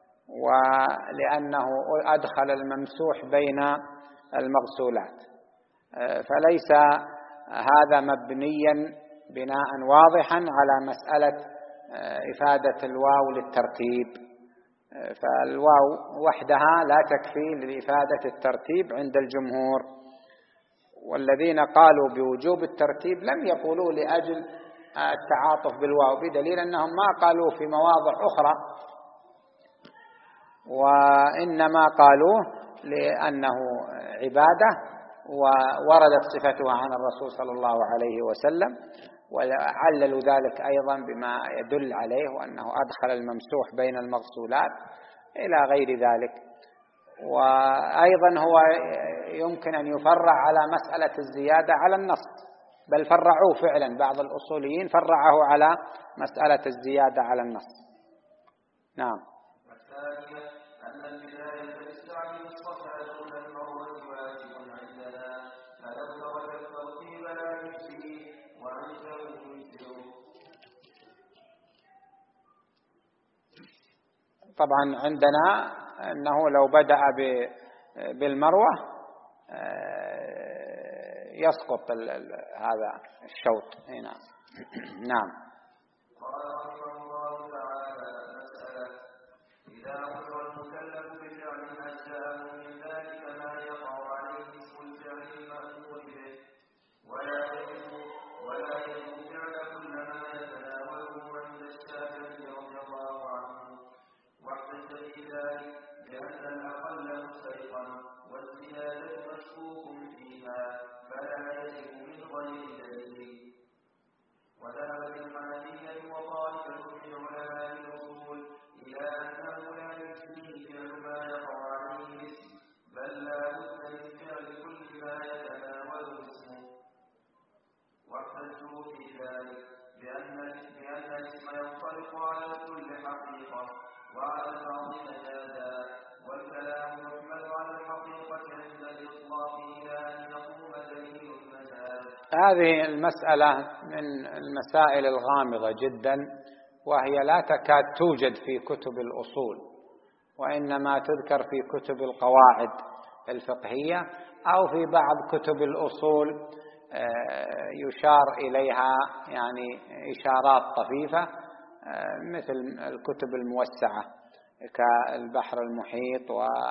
ولأنه أدخل الممسوح بين المغسولات، فليس هذا مبنيا بناء واضحا على مسألة إفادة الواو للترتيب، فالواو وحدها لا تكفي لإفادة الترتيب عند الجمهور. والذين قالوا بوجوب الترتيب لم يقولوا لأجل التعاطف بالواو، بدليل أنهم ما قالوا في مواضع أخرى وإنما قالوه لأنه عبادة ووردت صفتها عن الرسول صلى الله عليه وسلم، وعللوا ذلك أيضا بما يدل عليه وأنه أدخل الممسوح بين المغسولات إلى غير ذلك. وأيضا هو يمكن أن يفرع على مسألة الزيادة على النص، بل فرعوه فعلا، بعض الأصوليين فرعه على مسألة الزيادة على النص. نعم. والثانية أن البداية باستعمال الصفا دون المروة واجب عندنا، فلو ترك الترتيب لا يجزي وعنده يجزئ. طبعا عندنا أنه لو بدأ بالمروة يسقط هذا الشوط هنا. نعم. قال رحمه الله تعالى: مسألة: إذا أمر المكلف بفعل أجزأه من ذلك ما يقع عليه اسم الفعل المأمور به، ولا يجب فعل كل ما يتناوله عند الشافعي رضي الله عنه، واحتج في ذلك بأن الأقل مستيقن والزيادة مشكوك فيها فلا يجب من غير دليل. وذهبت الحنفية وطائفة من علماء الأصول إلى أنه لا يجزيه فعل ما يقع عليه الاسم، بل لا بد من فعل كل ما يتناوله اسمه. واحتجوا في ذلك بأن الاسم ينطلق على كل حقيقة وعلى البعض مجازا، والكلام يحمل على الحقيقة عند الإطلاق إلى أن يقوم دليل المجاز. هذه المسألة من المسائل الغامضة جدا، وهي لا تكاد توجد في كتب الأصول، وإنما تذكر في كتب القواعد الفقهية أو في بعض كتب الأصول يشار إليها يعني إشارات طفيفة، مثل الكتب الموسعة كالبحر المحيط،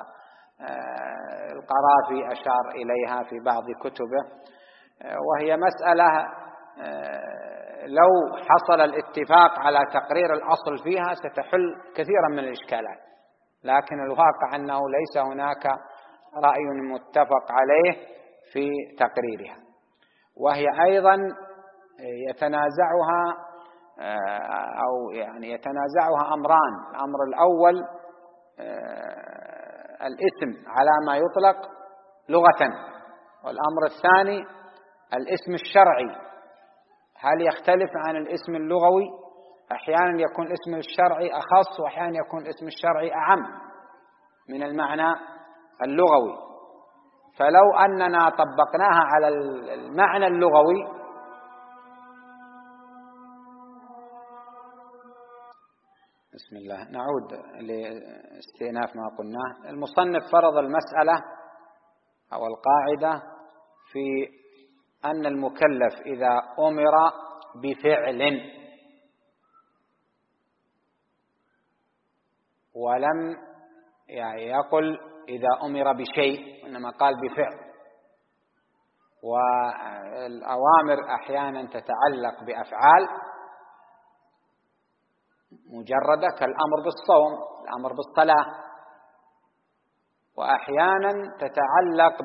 والقرافي أشار إليها في بعض كتبه. وهي مسألة لو حصل الاتفاق على تقرير الأصل فيها ستحل كثيرا من الإشكالات، لكن الواقع أنه ليس هناك رأي متفق عليه في تقريرها. وهي أيضا يتنازعها أمران: الأمر الأول الاسم على ما يطلق لغة، والأمر الثاني الاسم الشرعي، هل يختلف عن الاسم اللغوي؟ أحيانا يكون الاسم الشرعي أخص، وأحيانا يكون الاسم الشرعي أعم من المعنى اللغوي. فلو أننا طبقناها على المعنى اللغوي بسم الله، نعود لاستئناف ما قلناه. المصنف فرض المسألة أو القاعدة في أن المكلف إذا أمر بفعل ولم يقل إذا أمر بشيء، إنما قال بفعل. والأوامر أحيانا تتعلق بأفعال مجردة كالأمر بالصوم، الأمر بالصلاة، وأحيانا تتعلق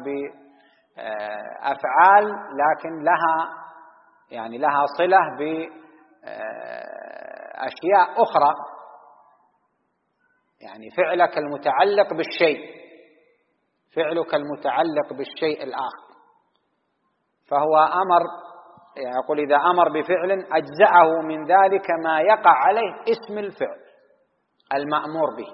بأفعال لكن لها صلة بأشياء أخرى، يعني فعلك المتعلق بالشيء الآخر. فهو يقول إذا أمر بفعل أجزأه من ذلك ما يقع عليه اسم الفعل المأمور به.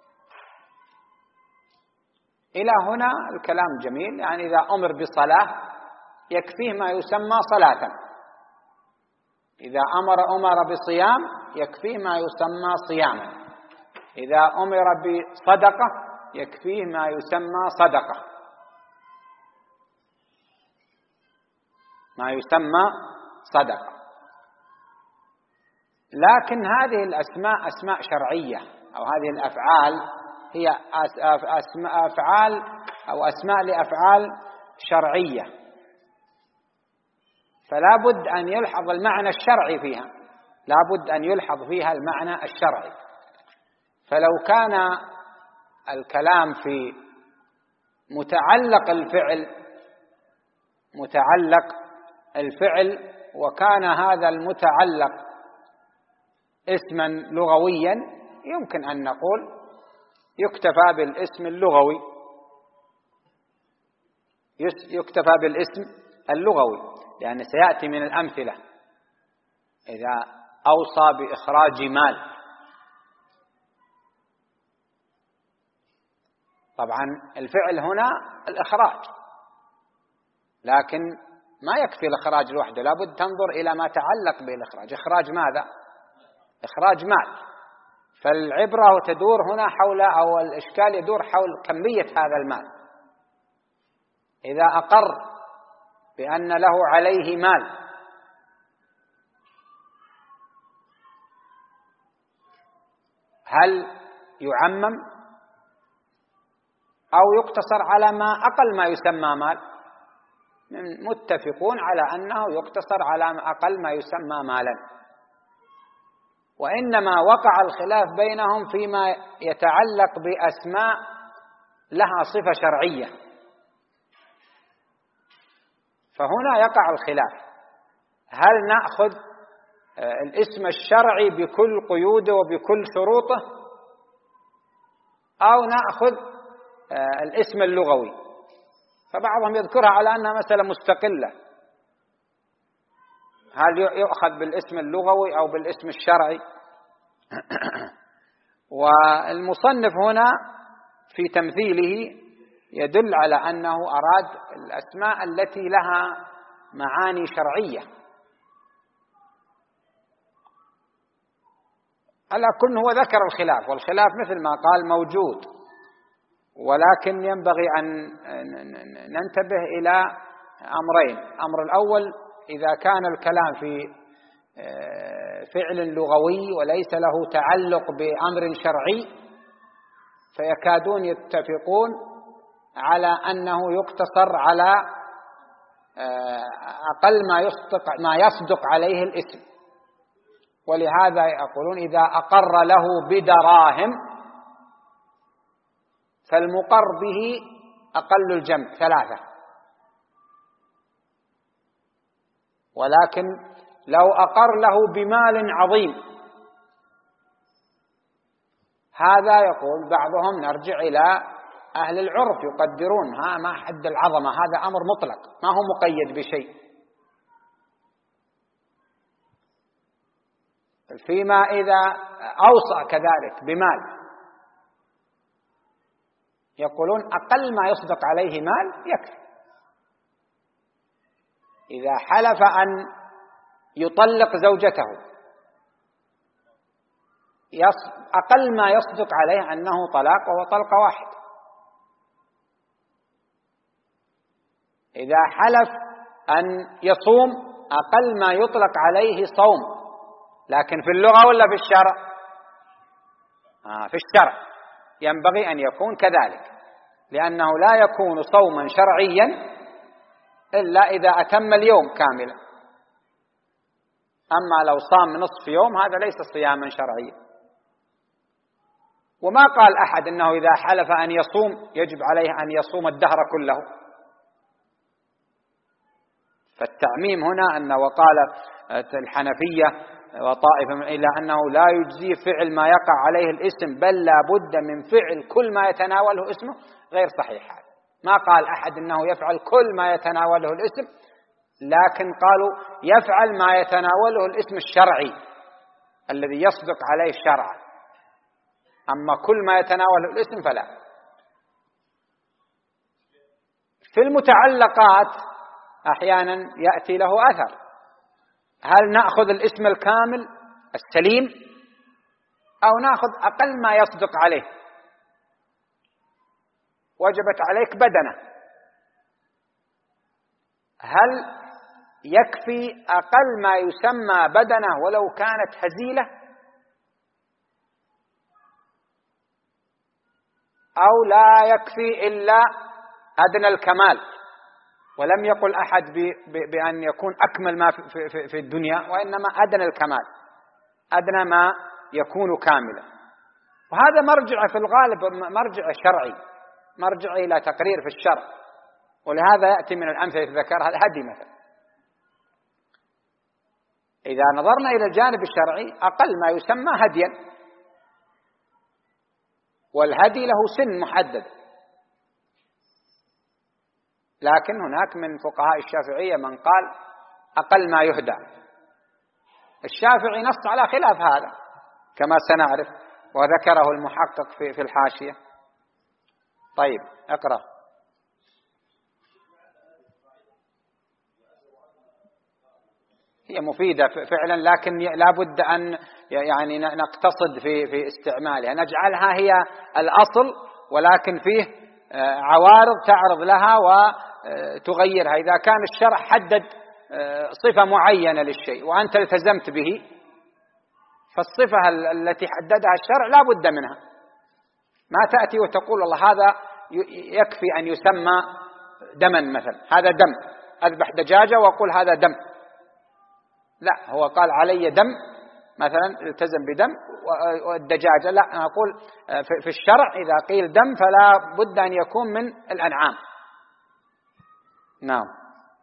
إلى هنا الكلام جميل، يعني إذا أمر بصلاة يكفيه ما يسمى صلاة، إذا أمر بصيام يكفيه ما يسمى صياما، إذا أمر بصدقة يكفيه ما يسمى صدقة. لكن هذه الأسماء أسماء شرعية، أو هذه الأفعال هي أفعال أو أسماء لأفعال شرعية، فلا بد أن يلحظ المعنى الشرعي فيها، لا بد أن يلحظ فيها المعنى الشرعي. فلو كان الكلام في متعلق الفعل وكان هذا المتعلق اسما لغويا، يمكن أن نقول يكتفى بالاسم اللغوي، يكتفى بالاسم اللغوي، لأن سيأتي من الأمثلة إذا أوصى بإخراج مال. طبعا الفعل هنا الإخراج، لكن ما يكفي الإخراج لوحده، لابد تنظر إلى ما تعلق بالإخراج. إخراج ماذا؟ إخراج مال. فالعبرة تدور هنا حول، أو الإشكال يدور حول كمية هذا المال. إذا أقر بأن له عليه مال، هل يعمم أو يقتصر على ما أقل ما يسمى مال؟ متفقون على أنه يقتصر على أقل ما يسمى مالا، وإنما وقع الخلاف بينهم فيما يتعلق بأسماء لها صفة شرعية، فهنا يقع الخلاف. هل نأخذ الاسم الشرعي بكل قيوده وبكل شروطه، أو نأخذ الاسم اللغوي؟ فبعضهم يذكرها على أنها مسألة مستقلة، هل يؤخذ بالاسم اللغوي أو بالاسم الشرعي؟ والمصنف هنا في تمثيله يدل على أنه أراد الأسماء التي لها معاني شرعية. على كل هو ذكر الخلاف، والخلاف مثل ما قال موجود، ولكن ينبغي أن ننتبه إلى أمرين. الأمر الأول، إذا كان الكلام في فعل لغوي وليس له تعلق بأمر شرعي، فيكادون يتفقون على أنه يقتصر على أقل ما يصدق عليه الاسم. ولهذا يقولون إذا أقر له بدراهم فالمقر به أقل الجمع 3، ولكن لو أقر له بمال عظيم، هذا يقول بعضهم نرجع إلى أهل العرف يقدرون ما حد العظمة، هذا أمر مطلق ما هو مقيد بشيء. فيما إذا أوصى كذلك بمال، يقولون أقل ما يصدق عليه مال يكفي. إذا حلف أن يطلق زوجته، أقل ما يصدق عليه أنه طلاق وهو طلقة واحد. إذا حلف أن يصوم، أقل ما يطلق عليه صوم، لكن في اللغة ولا في الشرع؟ في الشرع ينبغي أن يكون كذلك، لأنه لا يكون صوما شرعيا إلا إذا أتم اليوم كاملا. أما لو صام نصف يوم هذا ليس صياما شرعيا. وما قال أحد أنه إذا حلف أن يصوم يجب عليه أن يصوم الدهر كله. فالتعميم هنا أن وقال الحنفية وطائفة إلى أنه لا يجزي فعل ما يقع عليه الاسم، بل لا بد من فعل كل ما يتناوله اسمه، غير صحيح هذا. ما قال أحد أنه يفعل كل ما يتناوله الاسم، لكن قالوا يفعل ما يتناوله الاسم الشرعي الذي يصدق عليه الشرع، أما كل ما يتناوله الاسم فلا. في المتعلقات أحيانا يأتي له أثر، هل نأخذ الاسم الكامل السليم أو نأخذ أقل ما يصدق عليه؟ وجبت عليك بدنة، هل يكفي أقل ما يسمى بدنة ولو كانت هزيلة، أو لا يكفي إلا أدنى الكمال؟ ولم يقل أحد بأن يكون أكمل ما في الدنيا، وإنما أدنى الكمال، أدنى ما يكون كاملا. وهذا مرجع في الغالب مرجع شرعي، مرجع إلى تقرير في الشرع، ولهذا يأتي من الأمثلة التي ذكرها الهدي مثلا. إذا نظرنا إلى الجانب الشرعي أقل ما يسمى هديا، والهدي له سن محدد، لكن هناك من فقهاء الشافعية من قال أقل ما يهدى. الشافعي نص على خلاف هذا كما سنعرف، وذكره المحقق في الحاشية. طيب اقرأ. هي مفيدة فعلا، لكن لا بد أن يعني نقتصد في استعمالها، نجعلها هي الأصل، ولكن فيه عوارض تعرض لها وتغيرها. إذا كان الشرع حدد صفة معينة للشيء وأنت التزمت به، فالصفة التي حددها الشرع لا بد منها. ما تأتي وتقول الله هذا يكفي أن يسمى دما مثلا، هذا دم، أذبح دجاجة وأقول هذا دم، لا، هو قال علي دم مثلا، التزم بدم، والدجاجة لا، أقول في الشرع إذا قيل دم فلا بد أن يكون من الأنعام. نعم.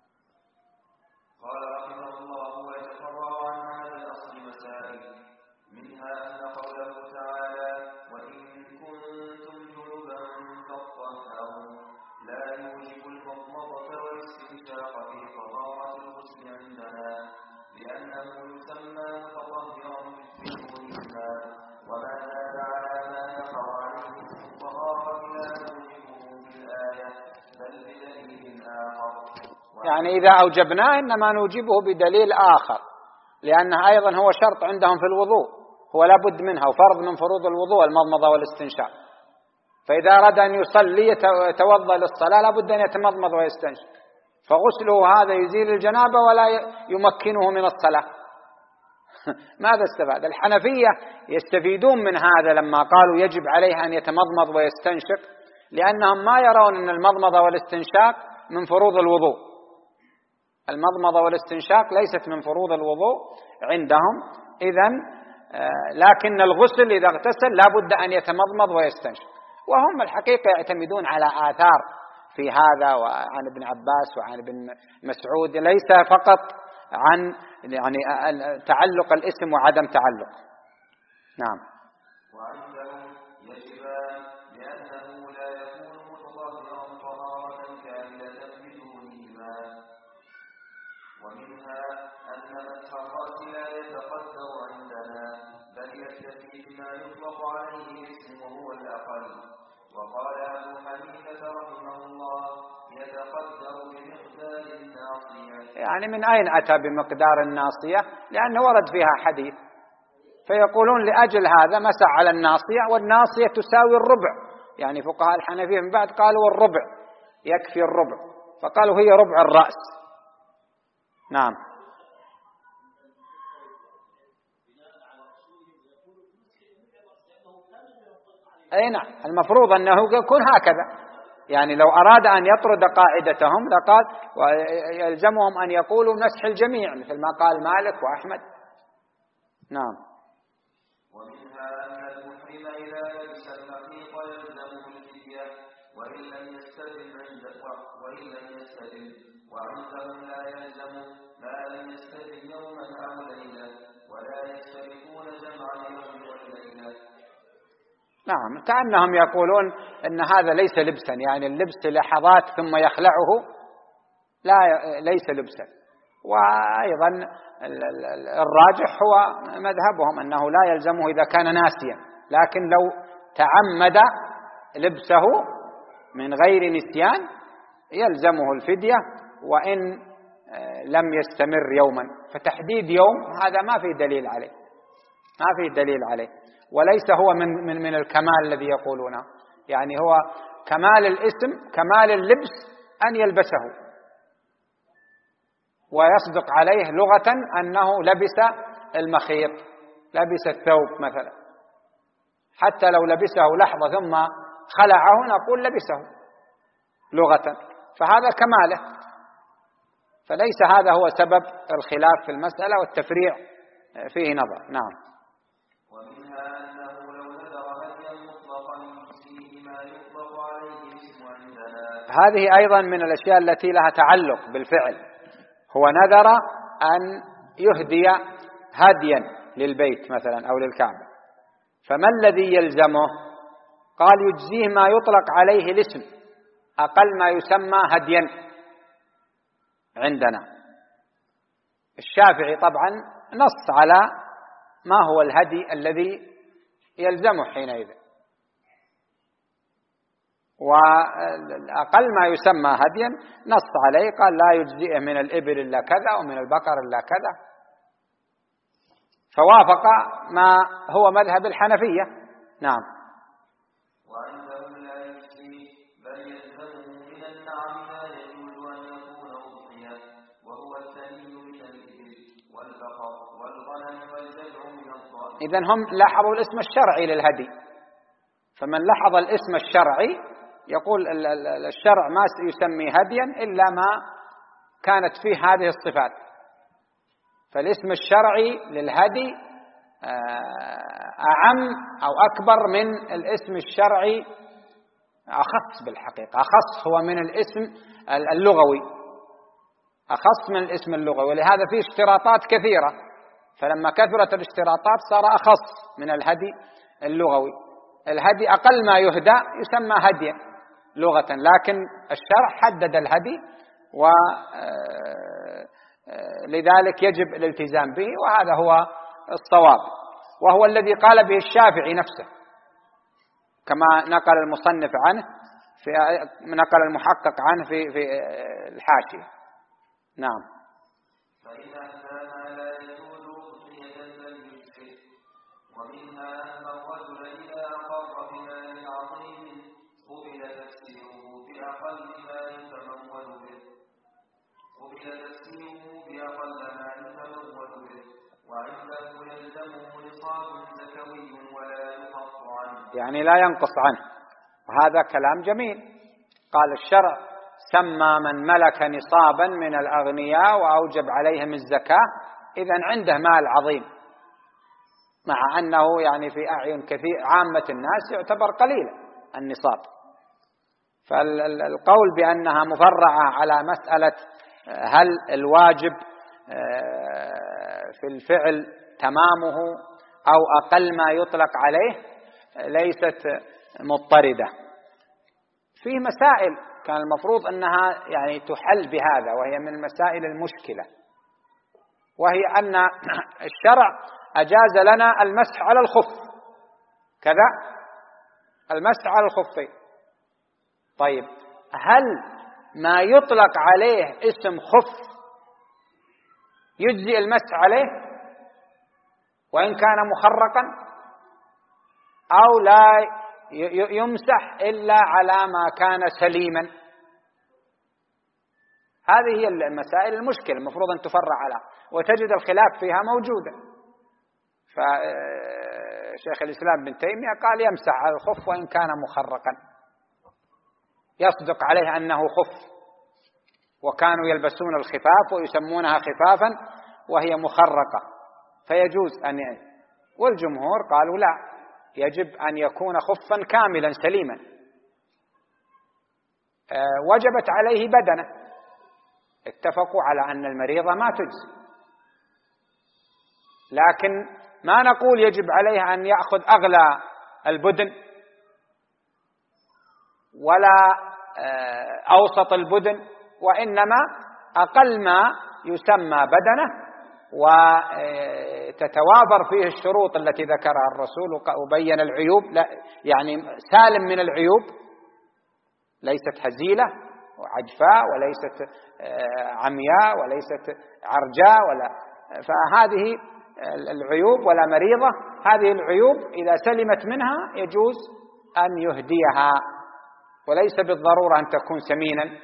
قال رحمه الله: ويتفرع عن هذا الأصل مسائل، منها أن قوله تعالى: وإن كنتم جنبا فاطهروا، لا يوجب المضمضة والاستنشاق في طهارة الغسل عندنا، لأنه يسمى متطهرا بدونهما، وما زاد على ما يقع عليه اسم الطهارة لا نوجبه بالآية بل بدليل آخر. يعني إذا أوجبناه إنما نوجبه بدليل آخر، لأنه أيضا هو شرط عندهم في الوضوء، هو لا بد منها، وفرض من فروض الوضوء المضمضة والاستنشاق. فإذا أراد أن يصلي يتوضأ للصلاة لا بد أن يتمضمض ويستنشق، فغسله هذا يزيل الجنابة ولا يمكنه من الصلاة. ماذا استفاد؟ الحنفية يستفيدون من هذا لما قالوا يجب عليه أن يتمضمض ويستنشق، لأنهم ما يرون أن المضمضة والاستنشاق من فروض الوضوء. المضمضة والاستنشاق ليست من فروض الوضوء عندهم، لكن الغسل إذا اغتسل لا بد أن يتمضمض ويستنشق. وهم الحقيقة يعتمدون على آثار في هذا، وعن ابن عباس وعن ابن مسعود، ليس فقط عن يعني تعلق الاسم وعدم تعلق. نعم. وعندهم يجبان، لأنه لا يكون متطهرا طهارة كاملة بدونهما. ومنها أن مسح الرأس لا يتقدر عندنا، بل يكتفي بما يطلق عليه الاسم وهو الأقل. وقال أبو حنيفة رحمه الله: يتقدر بمقدار الناصية. يعني من أين أتى بمقدار الناصية؟ لأنه ورد فيها حديث، فيقولون لأجل هذا مسح على الناصية، والناصية تساوي الربع. يعني فقهاء الحنفية من بعد قالوا والربع يكفي الربع، فقالوا هي ربع الرأس. نعم. أي نعم، المفروض أنه يكون هكذا. يعني لو أراد أن يطرد قاعدتهم لقال ويلزمهم أن يقولوا مسح الجميع، مثل ما قال مالك وأحمد. نعم. ومنها أن المحرم إذا لبس المخيط يلزمه الفدية وإن لم يستدل، وعندهم لا يلزم ما لم يستدل يوما أو ليلة، ولا يشترطون جمع اليوم والليلة. نعم، كأنهم يقولون أن هذا ليس لبسا، يعني اللبس لحظات ثم يخلعه ليس لبسا. وأيضا الراجح هو مذهبهم أنه لا يلزمه إذا كان ناسيا، لكن لو تعمد لبسه من غير نسيان يلزمه الفدية وإن لم يستمر يوما. فتحديد يوم هذا ما في دليل عليه، ما في دليل عليه، وليس هو من الكمال الذي يقولونه. يعني هو كمال الاسم، كمال اللبس أن يلبسه، ويصدق عليه لغة أنه لبس المخيط، لبس الثوب مثلا. حتى لو لبسه لحظة ثم خلعه نقول لبسه لغة، فهذا كماله. فليس هذا هو سبب الخلاف في المسألة، والتفريع فيه نظر. نعم. ومنها أنه لو نذر هديا هذه أيضا من الأشياء التي لها تعلق بالفعل. هو نذر أن يهدي هديا للبيت مثلا أو للكعبة، فما الذي يلزمه؟ قال يجزيه ما يطلق عليه الاسم، أقل ما يسمى هديا عندنا. الشافعي طبعا نص على ما هو الهدي الذي يلزمه حينئذ، وأقل ما يسمى هديا نص عليه، قال لا يجزئه من الإبل إلا كذا ومن البقر إلا كذا، فوافق ما هو مذهب الحنفية. نعم. وعندهم لا يجزي بل يلزمه من النعم ما يجوز أن يكون أضحية، وهو الثني من الإبل والبقر والغنم والجذع من الضأن. إذن هم لاحظوا الاسم الشرعي للهدي، فمن لاحظ الاسم الشرعي يقول الشرع ما يسمي هديا إلا ما كانت فيه هذه الصفات، فالاسم الشرعي للهدي أعم أو أكبر من الاسم الشرعي، أخص بالحقيقة، أخص هو من الاسم اللغوي، أخص من الاسم اللغوي، ولهذا فيه اشتراطات كثيرة، فلما كثرت الاشتراطات صار أخص من الهدي اللغوي. الهدي أقل ما يهدى يسمى هديا لغة، لكن الشرع حدد الهدي ولذلك يجب الالتزام به، وهذا هو الصواب، وهو الذي قال به الشافعي نفسه كما نقل المصنف عنه نقل المحقق عنه في الحاشية. نعم. فإذا كان لا يجوز أضحية لم يجزئ، ومنها أن الرجل إذا أقر بمال عظيم قبل تفسيره بأقل ما يتمول به، وعنده يلزمه نصاب زكوي ولا يحط عنه، يعني لا ينقص عنه، وهذا كلام جميل. قال الشرع سمى من ملك نصابا من الأغنياء وأوجب عليهم الزكاة، إذن عنده مال عظيم، مع أنه يعني في أعين كثير عامة الناس يعتبر قليلا النصاب. فالقول بأنها مفرعة على مسألة هل الواجب في الفعل تمامه أو أقل ما يطلق عليه ليست مضطردة. فيه مسائل كان المفروض أنها يعني تحل بهذا، وهي من المسائل المشكلة، وهي أن الشرع أجاز لنا المسح على الخف كذا، المسح على الخفين. طيب هل ما يطلق عليه اسم خف يجزي المسح عليه وإن كان مخرقا، أو لا يمسح إلا على ما كان سليما؟ هذه هي المسائل المشكلة المفروض أن تفرع على، وتجد الخلاف فيها موجودة. فشيخ الإسلام ابن تيمية قال يمسح على الخف وإن كان مخرقا، يصدق عليه أنه خف، وكانوا يلبسون الخفاف ويسمونها خفافا وهي مخرقة، فيجوز أن والجمهور قالوا لا، يجب أن يكون خفا كاملا سليما وجبت عليه بدنه. اتفقوا على أن المريضة ما تجزي، لكن ما نقول يجب عليه أن يأخذ أغلى البدن ولا أوسط البدن، وإنما أقل ما يسمى بدنه وتتوافر فيه الشروط التي ذكرها الرسول وبين العيوب، يعني سالم من العيوب، ليست هزيلة وعجفاء وليست عمياء وليست عرجاء فهذه العيوب ولا مريضة. هذه العيوب إذا سلمت منها يجوز أن يهديها، وليس بالضرورة أن تكون سمينا.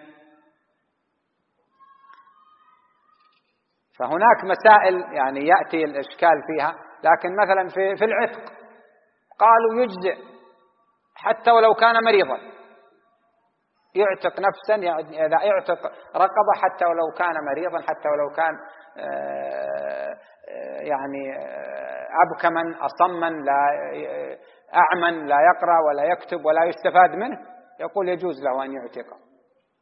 فهناك مسائل يعني يأتي الإشكال فيها، لكن مثلا في العتق قالوا يجزئ حتى ولو كان مريضا، يعتق نفسا، إذا يعتق رقبة حتى ولو كان مريضا، حتى ولو كان يعني أبكما أصما لا أعمى لا يقرأ ولا يكتب ولا يستفاد منه، يقول يجوز له أن يعتقه.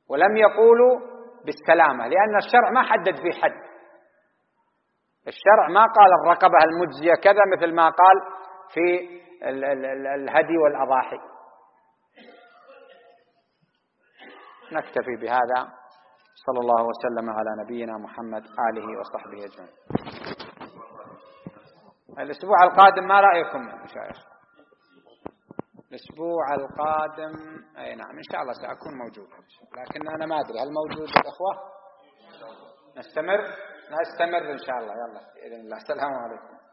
ولم يقولوا بالسلامة، لأن الشرع ما حدد في حد. الشرع ما قال الرقبة المجزية كذا مثل ما قال في الهدي والأضاحي. نكتفي بهذا. صلى الله وسلم على نبينا محمد آله وصحبه أجمعين. الأسبوع القادم ما رأيكم يا مشايخ؟ الأسبوع القادم أي نعم إن شاء الله سأكون موجود، لكن أنا ما أدري هل موجود الأخوة؟ نستمر إن شاء الله. يلا بإذن الله. السلام عليكم.